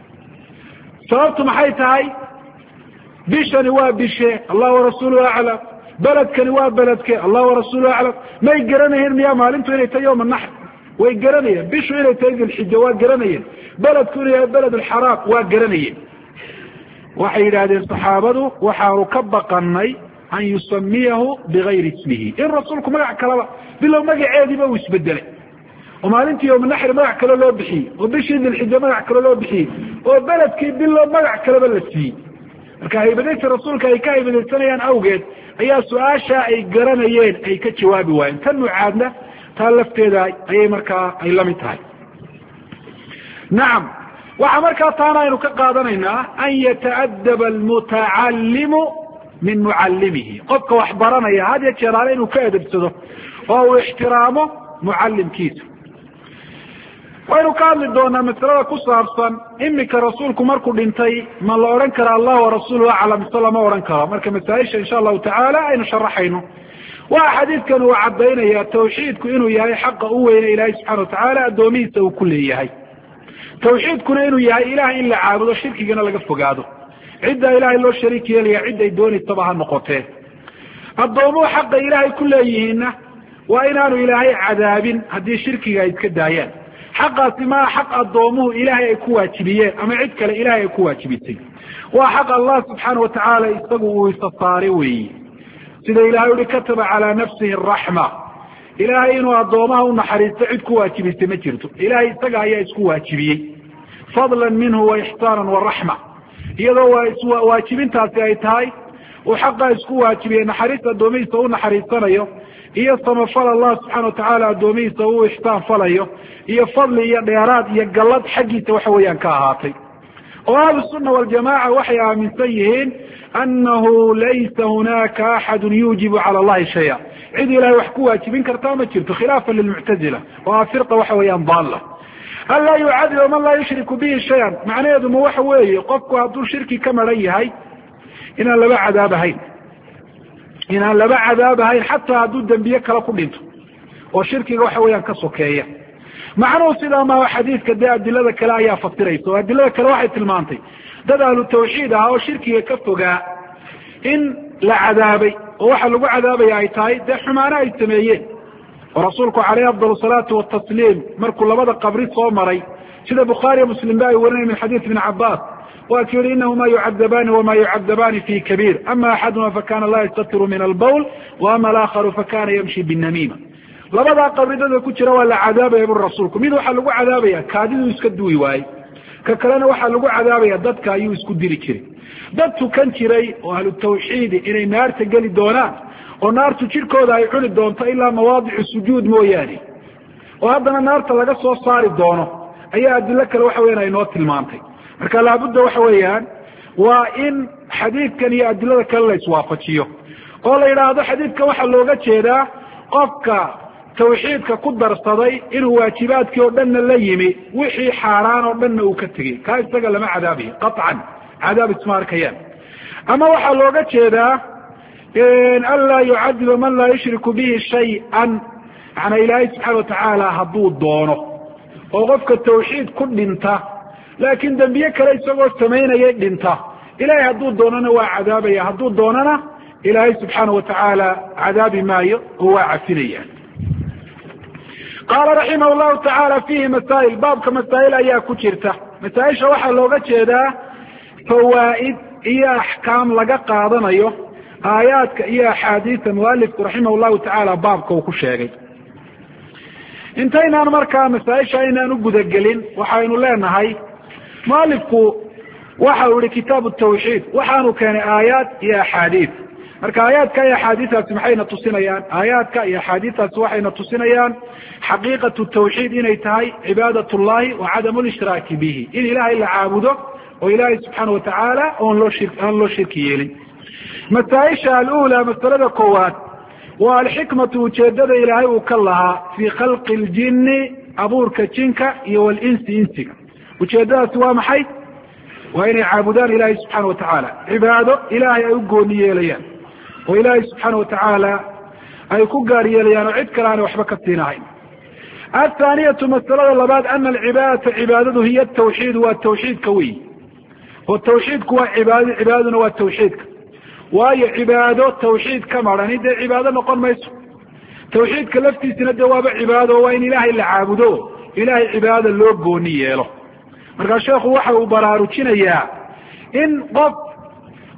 sababtu maxay tahay bishani waa bishe allah warasuuluhu aclam beledkani waa beledke allah warasuuluhu aclam may garanayeen miyaa maalintu inay tahay yawma naxr way garanayeen bishu inay tahay dilxija waa garanayeen beledku inay yahay beled alxaraam waa garanayeen waxay yidhaahdeen saxaabadu waxaanu ka baqanay an yusamiyahu bigayri ismihi in rasuulku magac kaleba bilow magaceediiba uu isbedelay oo maalintii yowmanaxri magac kale loo bixiyey oo bishii dilxija magac kale loo bixiyey oo beledkii bilow magac kaleba la siiyey marka haybadaysa rasuulka ay ka haybadaysanayaan awgeed ayaa su-aasha ay garanayeen ay ka jawaabi waayeen tan nucaadna taa lafteeda ayay markaa ay lamid tahay nacam waxaa markaa taana aynu ka qaadanaynaa an yata'adaba almutacallimu min mucallimihi qofka wax baranaya had ya jeeraale inuu ka edebsado oo uu ixtiraamo mucallimkiisa waynu ka hadli doonaa masalada ku saabsan imika rasuulku markuu dhintay ma la odhan kara allah warasuuluhu aclam mise lama odhan karo marka masaaisha insha allahu tacaala aynu sharaxayno waa xadiidkan uu cadaynaya tawxiidku inuu yahay xaqa u weyne ilaahay subxana watacaala addoomihiisa uu ku leeyahay tawxiidkuna inuu yahay ilaah in la caabudo shirkigana laga fogaado ciddaa ilaahay loo shariik yeelaya ciday doonaysaba ha noqotee addoomuhu xaqa ilaahay ku leeyihiinna waa inaanu ilaahay cadaabin haddii shirkiga ay iska daayaan xaqaasi maa xaq addoomuhu ilaahay ay ku waajibiyeen ama cid kale ilaahay ay ku waajibisay waa xaq allah subxaana watacaala isagu uu isa saaray weeye sida ilahay uhi kataba calaa nafsihi araxma ilaahay inuu addoomaha u naxariisto cid ku waajibisay ma jirto ilahay isaga ayaa isku waajibiyey fadlan minhu wa ixsaanan waraxma iyadoo waajibintaasi ay tahay uu xaqaa isku waajibiyey naxariis addoomihiisa u naxariisanayo iyo samafal allah subxana watacaala addoomihiisa uu ixsaan falayo iyo fadli iyo dheeraad iyo gallad xaggiisa waxa weeyaan ka ahaatay oo ahlusunna waljamaca waxay aaminsan yihiin annahu laysa hunaaka axadun yuujibu cala allahi shaya cid ilahay wax ku waajibin kartaa ma jirto khilaafan lilmuctazila oo a firqa waxa weeyaan daalla an laa yucadiba man laa yushriku bihi shayan macnaheedu ma waxa weeye qofku hadduu shirki ka maran yahay inaan laba cadaabahayn xataa hadduu dembiye kale ku dhinto oo shirkiga waxa weeyaan ka sokeeya macnuhu sidaa maaha xadiidka dee adilada kale ayaa fasiraysa oo adilada kale waxay tilmaantay dad ahlu tawxiid ahaa oo shirkiga ka fogaa in la cadaabay oo waxa lagu cadaabaya ay tahay dee xumaano ay sameeyeen oo rasuulku caleyhi afdal salaatu watasliim markuu labada qabri soo maray sida bukhaariya muslim ba ay warinaya min xadiid ibni cabaas waa ki yihi inahuma yucadabaani wama yucadabaani fi kabiir ama axaduma fakana la yastatiru min albawl wa ama alaakharu fakana yamshi binamiima labadaa qabridada ku jira waa la cadaabaya bur rasuulku mid waxaa lagu cadaabaya kaadiduu iska duwi waayey ka kalena waxaa lagu cadaabaya dadka ayuu isku diri jiray dad tukan jiray oo ahlu tawxiidi inay naarta geli doonaan oo naartu jidhkooda ay cuni doonto ilaa mawaadicu sujuud mooyaane oo haddana naarta laga soo saari doono ayaa adilo kale waxa weyan ay noo tilmaantay marka laabudda waxa weeyaan waa in xadiidkan iyo adilada kale la iswaafajiyo oo la yidhaahdo xadiidkan waxaa looga jeedaa qofka tawxiidka ku darsaday inuu waajibaadkii oo dhanna la yimi wixii xaaraan oo dhanna uu ka tegey kaa isaga lama cadaabayo qaطcan cadaab isma arkayaan ama waxaa looga jeedaa anlaa yucadiba man laa yushriku bihi shay-an maana ilaahay subxaana watacaala hadduu doono oo qofka tawxiid ku dhinta laakiin dembiye kale isagoo samaynayay dhinta ilahay hadduu doonana waa cadaabaya hadduu doonana ilaahay subxaana watacaala cadaabi maayo oo waa cafinaya qaala raximah llahu tacaala fiihi masaa'il baabka masaa'il ayaa ku jirta masaaisha waxaa looga jeedaa fawaa'id iyo axkaam laga qaadanayo aayaadka iyo axaadiisa mualifku raximah llahu tacaala baabka uu ku sheegay intaynaan markaa masaaisha aynaan u gudagelin waxaynu leenahay mualifku waxa uu yihi kitaabu tawxiid waxaanu keenay aayaad iyo axaadiis marka aayaadka iyo axaadiistaasi maxayna tusinayaan aayaadka iyo axaadiistaasi waxayna tusinayaan xaqiiqatu tawxiid inay tahay cibaadat llahi wa cadamu lishraaki bihi in ilaahay la caabudo oo ilaahay subxaana watacaala aan loo shirki yeelin masaaisha alula masalada koowaad waa alxikmatu ujeedada ilaahay uu ka lahaa fii khalqi ljini abuurka jinka iyo walinsi insiga ujeedadaasi waa maxay waa inay caabudaan ilaahay subxaana watacaala cibaado ilaahay ay u gooni yeelayaan oo ilaahay subxaana watacaala ay ku gaar yeelayaan oo cid kale aanay waxba ka siinahayn athaaniyatu masalada labaad ana alcibaadata cibaadadu hiya tawxiid waa tawxiidka wey oo tawxiidku waa cibaadada cibaadaduna waa tawxiidka waayo cibaado tawxiid ka marani dee cibaado noqon mayso tawxiidka laftiisina dee waaba cibaado waa in ilaahay la caabudo ilaahay cibaadada loo gooni yeelo markaa sheekhu waxa uu baraarujinayaa in qof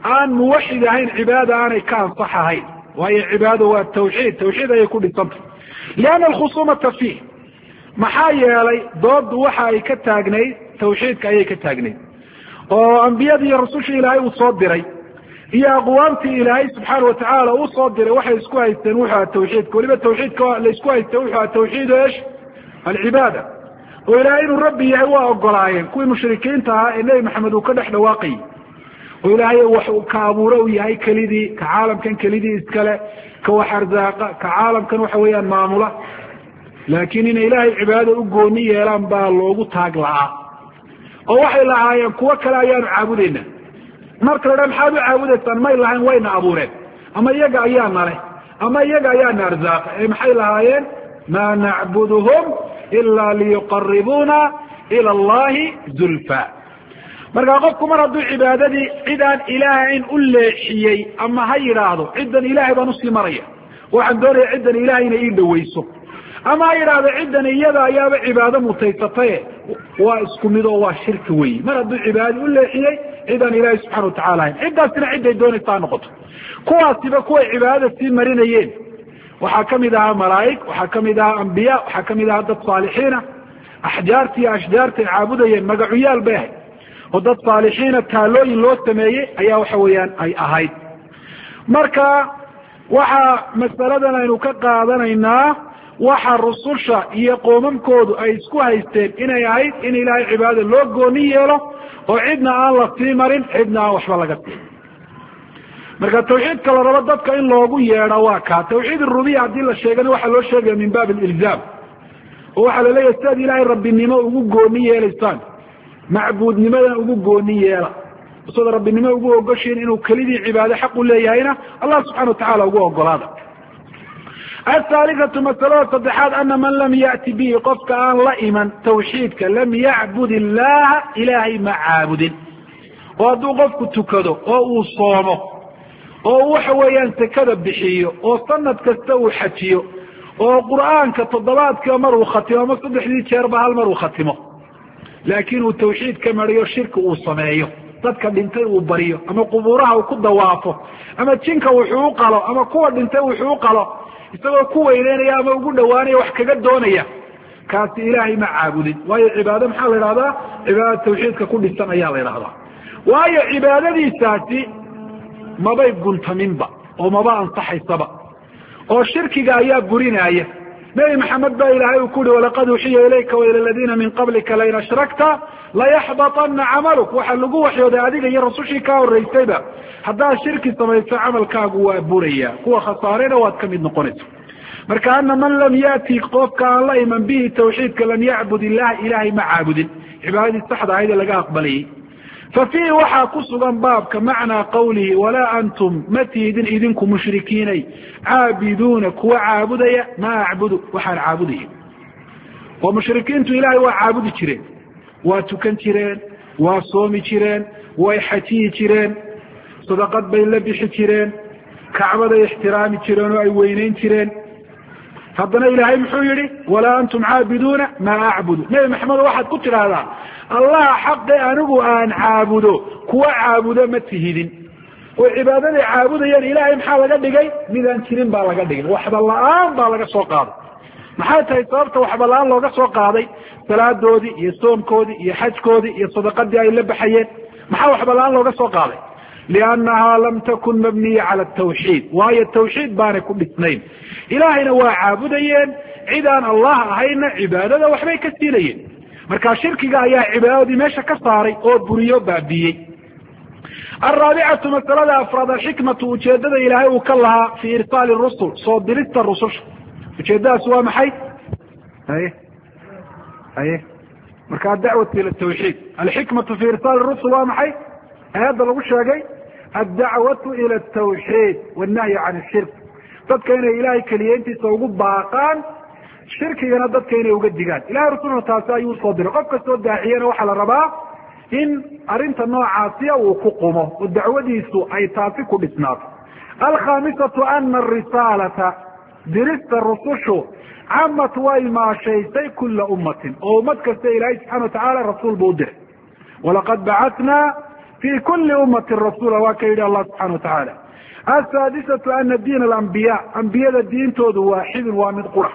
aan muwaxid ahayn cibaada aanay ka ansax ahayn, waayo cibaado waa tawxiid ayay ku dhisantay. lianna alkhusumata fiih, maxaa yeelay doodu waxa ay ka taagnayd tawxiidka ayay ka taagnayd, oo ambiyadii iyo rusushii ilaahay uu soo diray iyo aqwaamtii ilaahay subxaana watacaala uu soo diray waxay isku haysteen wuxuu aha tawxiidka, weliba tawxiidka la isku haystay wuxuu aha tawxiidu esh alcibaada, oo ilaahay inuu rabbi yahay waa ogolaayeen kuwii mushrikiinta ahaa ee nebi maxamed uu ka dhex dhawaaqayay, oo ilaahay wax ka abuuro uu yahay kelidii, ka caalamkan kelidii iskale, ka wax arzaaqa, ka caalamkan waxa weeyaan maamula, laakiin inay ilaahay cibaadada u gooni yeelaan baa loogu taag la'aa, oo waxay lahaayeen kuwo kale ayaanu caabudayna. marka la dha maxaad u caabudaysaan may lahayn wayna abuureen, ama iyaga ayaa naleh, ama iyaga ayaana arzaaqa, ee maxay lahaayeen maa nacbuduhum ilaa liyuqaribuuna ila allahi zulfa. markaa qofku mar hadduu cibaadadii cid aan ilaahayn u leexiyey, ama ha yidhaahdo ciddan ilaahay baan usii maraya, waxaan doonaya ciddan ilaahay inay ii dhawayso, ama ha yidhaahdo ciddan iyada ayaaba cibaado mutaysataye, waa isku mid oo waa shirki weyi. mar hadduu cibaadadii u leexiyey cid aan ilaahay subxana watacala ahayn, ciddaasina ciday doonaysa ha noqoto. kuwaasiba kuway cibaadada sii marinayeen waxaa kamid ahaa malaa'ig, waxaa kamid ahaa ambiya, waxaa kamid ahaa dad saalixiina. axjaarta iyo ashjaartay caabudayeen magacuyaal bay ahayd, oo dad saalixiina taalooyin loo sameeyey ayaa waxa weeyaan ay ahayd. marka waxaa masaladan aynu ka qaadanaynaa waxa rususha iyo qoomamkoodu ay isku haysteen inay ahayd in ilaahay cibaadada loo gooni yeelo, oo cidna aan la sii marin, cidna aan waxba laga siin. marka tawxiidka la rabo dadka in loogu yeedho waa kaa. tawxiid rubiya haddii la sheegana waxaa loo sheegaya min baab alilzaam, oo waxaa laleeyahay sidaad ilaahay rabbinimo ugu gooni yeelaysaan, macbuudnimadan ugu gooni yeela, isada rabbinimo ugu ogoshiin inuu kelidii cibaado xaq u leeyahayna allah subxana watacala ugu ogolaada. athaalithatu masalada saddexaad ana man lam ya'ti bihi, qofka aan la iman tawxiidka, lam yacbud illaha, ilaahay ma caabudin. oo hadduu qofku tukado oo uu soomo oo waxa weeyaan sekada bixiyo oo sanad kasta uu xajiyo oo qur'aanka toddobaadkiiba mar uu khatimo ama 3 jeerba hal mar uu khatimo, laakiin uu tawxiid ka mariyo shirki uu sameeyo, dadka dhintay uu bariyo, ama qubuuraha uu ku dawaafo, ama jinka wuxuu u qalo, ama kuwa dhintay wuxuu u qalo isagoo ku weyneynaya ama ugu dhawaanaya wax kaga doonaya, kaasi ilaahay ma caabudin. waayo cibaado maxaa la idhahdaa? cibaada tawxiidka ku dhisan ayaa la idhahdaa. waayo cibaadadiisaasi mabay guntaminba oo maba ansaxaysaba, oo shirkiga ayaa burinaaya. nebi maxamed baa ilaahay uu ku uhi walaqad uxiya ilayka waila aladiina min qablika lain ashrakta layaxbaطana camaluk, waxaa lagu waxyooday adiga iyo rasushii kaa horeysayba, haddaad shirki samayso camalkaagu waa buraya, kuwa khasaarena waad ka mid noqonaysa. marka ana man lam ya'ti, qofka aan la iman bihi tawxiidka, lam yacbud illaha, ilaahay ma caabudin cibaadadii saxda ahayd ee laga aqbalayay. fafiihi waxaa ku sugan baabka macnaa qawlihi walaa antum ma tiidin idinku mushrikiinay caabiduuna kuwa caabudaya maa acbudu waxaan caabudaya. oo mushrikiintu ilaahay waa caabudi jireen, waa tukan jireen, waa soomi jireen, way xajiyi jireen, sadaqad bay la bixi jireen, kacbaday ixtiraami jireen oo ay weyneyn jireen. haddana ilaahay muxuu yihi walaa antum caabiduuna maa acbudu. nebi maxamed waxaad ku tidhaahdaa allah xaqe anigu aan caabudo kuwa caabudo ma tihidin. oo cibaadaday caabudayeen ilaahay maxaa laga dhigay? midaan jirin baa laga dhigay, waxba la-aan baa laga soo qaaday. maxay tahay sababta waxba la-aan looga soo qaaday? salaadoodii iyo soomkoodii iyo xajkoodii iyo sadaqadii ay la baxayeen, maxaa waxba la-aan looga soo qaaday? liannahaa lam takun mabniya cala tawxiid, waayo tawxiid baanay ku dhisnayn. ilaahayna waa caabudayeen, cid aan allah ahayna cibaadada waxbay ka siinayeen. markaa shirkiga ayaa cibaadadii meesha ka saaray oo buriyo baabiiyey. alraabicatu masalada afraad, alxikmatu, ujeedada ilaahay uu ka lahaa fii irsaali rusul, soo dirista rususha. ujeedadaas waa maxay? marka adacwatu ila tawxiid. alxikmatu fii irsaali rusul waa maxay? aayadda lagu sheegay addacwatu ila atawxiid wannahyi can ashirk, dadka inay ilaahay keliyeyntiisa ugu baaqaan, shirkigana dadka inay uga digaan. ilahay rasulna taasi ayuu soo diray. qof kastoo daaciyana waxaa la rabaa in arrinta noocaasiya uu ku qumo oo dacwadiisu ay taasi ku dhisnaato. alkhaamisatu ana arisaalata, dirista rusushu camat way maashaysay kula ummatin, oo ummad kasta ilaahay subxana watacaala rasuul buu u diray. walaqad bacatnaa في كل أمة رسولا وكيد الله سبحانه وتعالى. السادسة أن دين الأنبياء أنبياء الدين تود واحد ومن قرى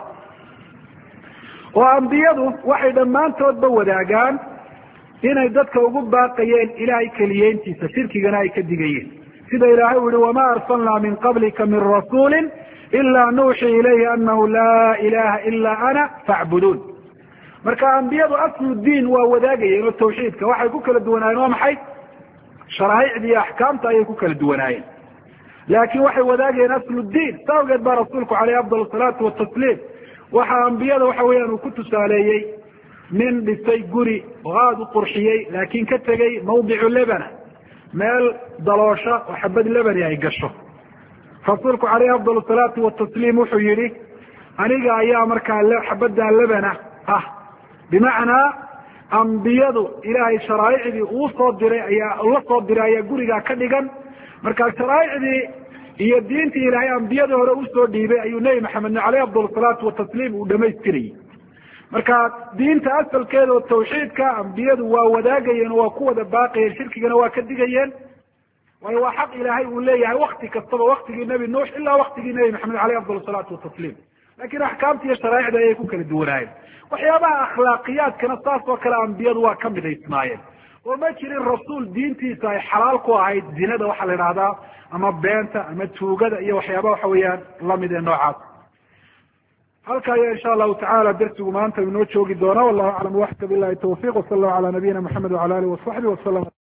وأنبياء واحدا ما أنتود بوداقان inay dadka ugu baaqayeen ilaahay keliyeentiisa shirkigana ay ka digayeen sida ilaahay uu wama arsalna min qablika min rasuulin illa nuuhi ilayhi annahu la ilaha illa ana fa'budun. marka anbiyadu aslu diin waa wadaagayeen oo tawxiidka waxay ku kala duwanaayeen waa maxay sharaa'icdii ahkaamta ay ku kala duwanaayeen laakiin waxay wadaagayeen aslu diin tawgeed baa rasuulku calayhi afdal salaatu wa tasliim waxa anbiyada waxa weeyaan uu ku tusaaleeyay nin dhisay guri oo aada u qurxiyey laakiin ka tegay mawdicu lebana meel daloosha oo xabad lebani ay gasho rasuulku calayhi afdal salaatu watasliim wuxuu yihi aniga ayaa markaa xabaddaa lebana ah bimacnaa ambiyadu ilaahay sharaa'icdii uu soo diray la soo diray ayaa gurigaa ka dhigan markaa sharaa'icdii iyo diintii ilaahay ambiyadii hore usoo dhiibay ayuu nebi maxamedna calayhi afdal salaatu watasliim uu dhamaystirayay. marka diinta asalkeeda oo tawxiidka ambiyadu waa wadaagayeen waa ku wada baaqayeen shirkigana waa ka digayeen waayo waa xaq ilaahay uu leeyahay wakti kastaba waktigii nebi nuux ilaa waktigii nebi maxamed caleyh afdal salaatu watasliim laakiin axkaamta iyo sharaa'icda ayay ku kala duwanaayeen. waxyaabaha akhlaaqiyaadkana saas oo kale ambiyadu waa ka midaysnaayeen oo ma jirin rasuul diintiisa ay xalaal ku ahayd zinada waxaa la idhahdaa ama beenta ama tuugada iyo waxyaabaha waxa weeyaan lamid ee noocaas. halka ayaa insha allahu tacala darsigu maanta inoo joogi doona wallahu aclam waxka bilahi tawfiq wasala allahu cala nabiyina maxamed wacala alihi wasaxbi wasalam.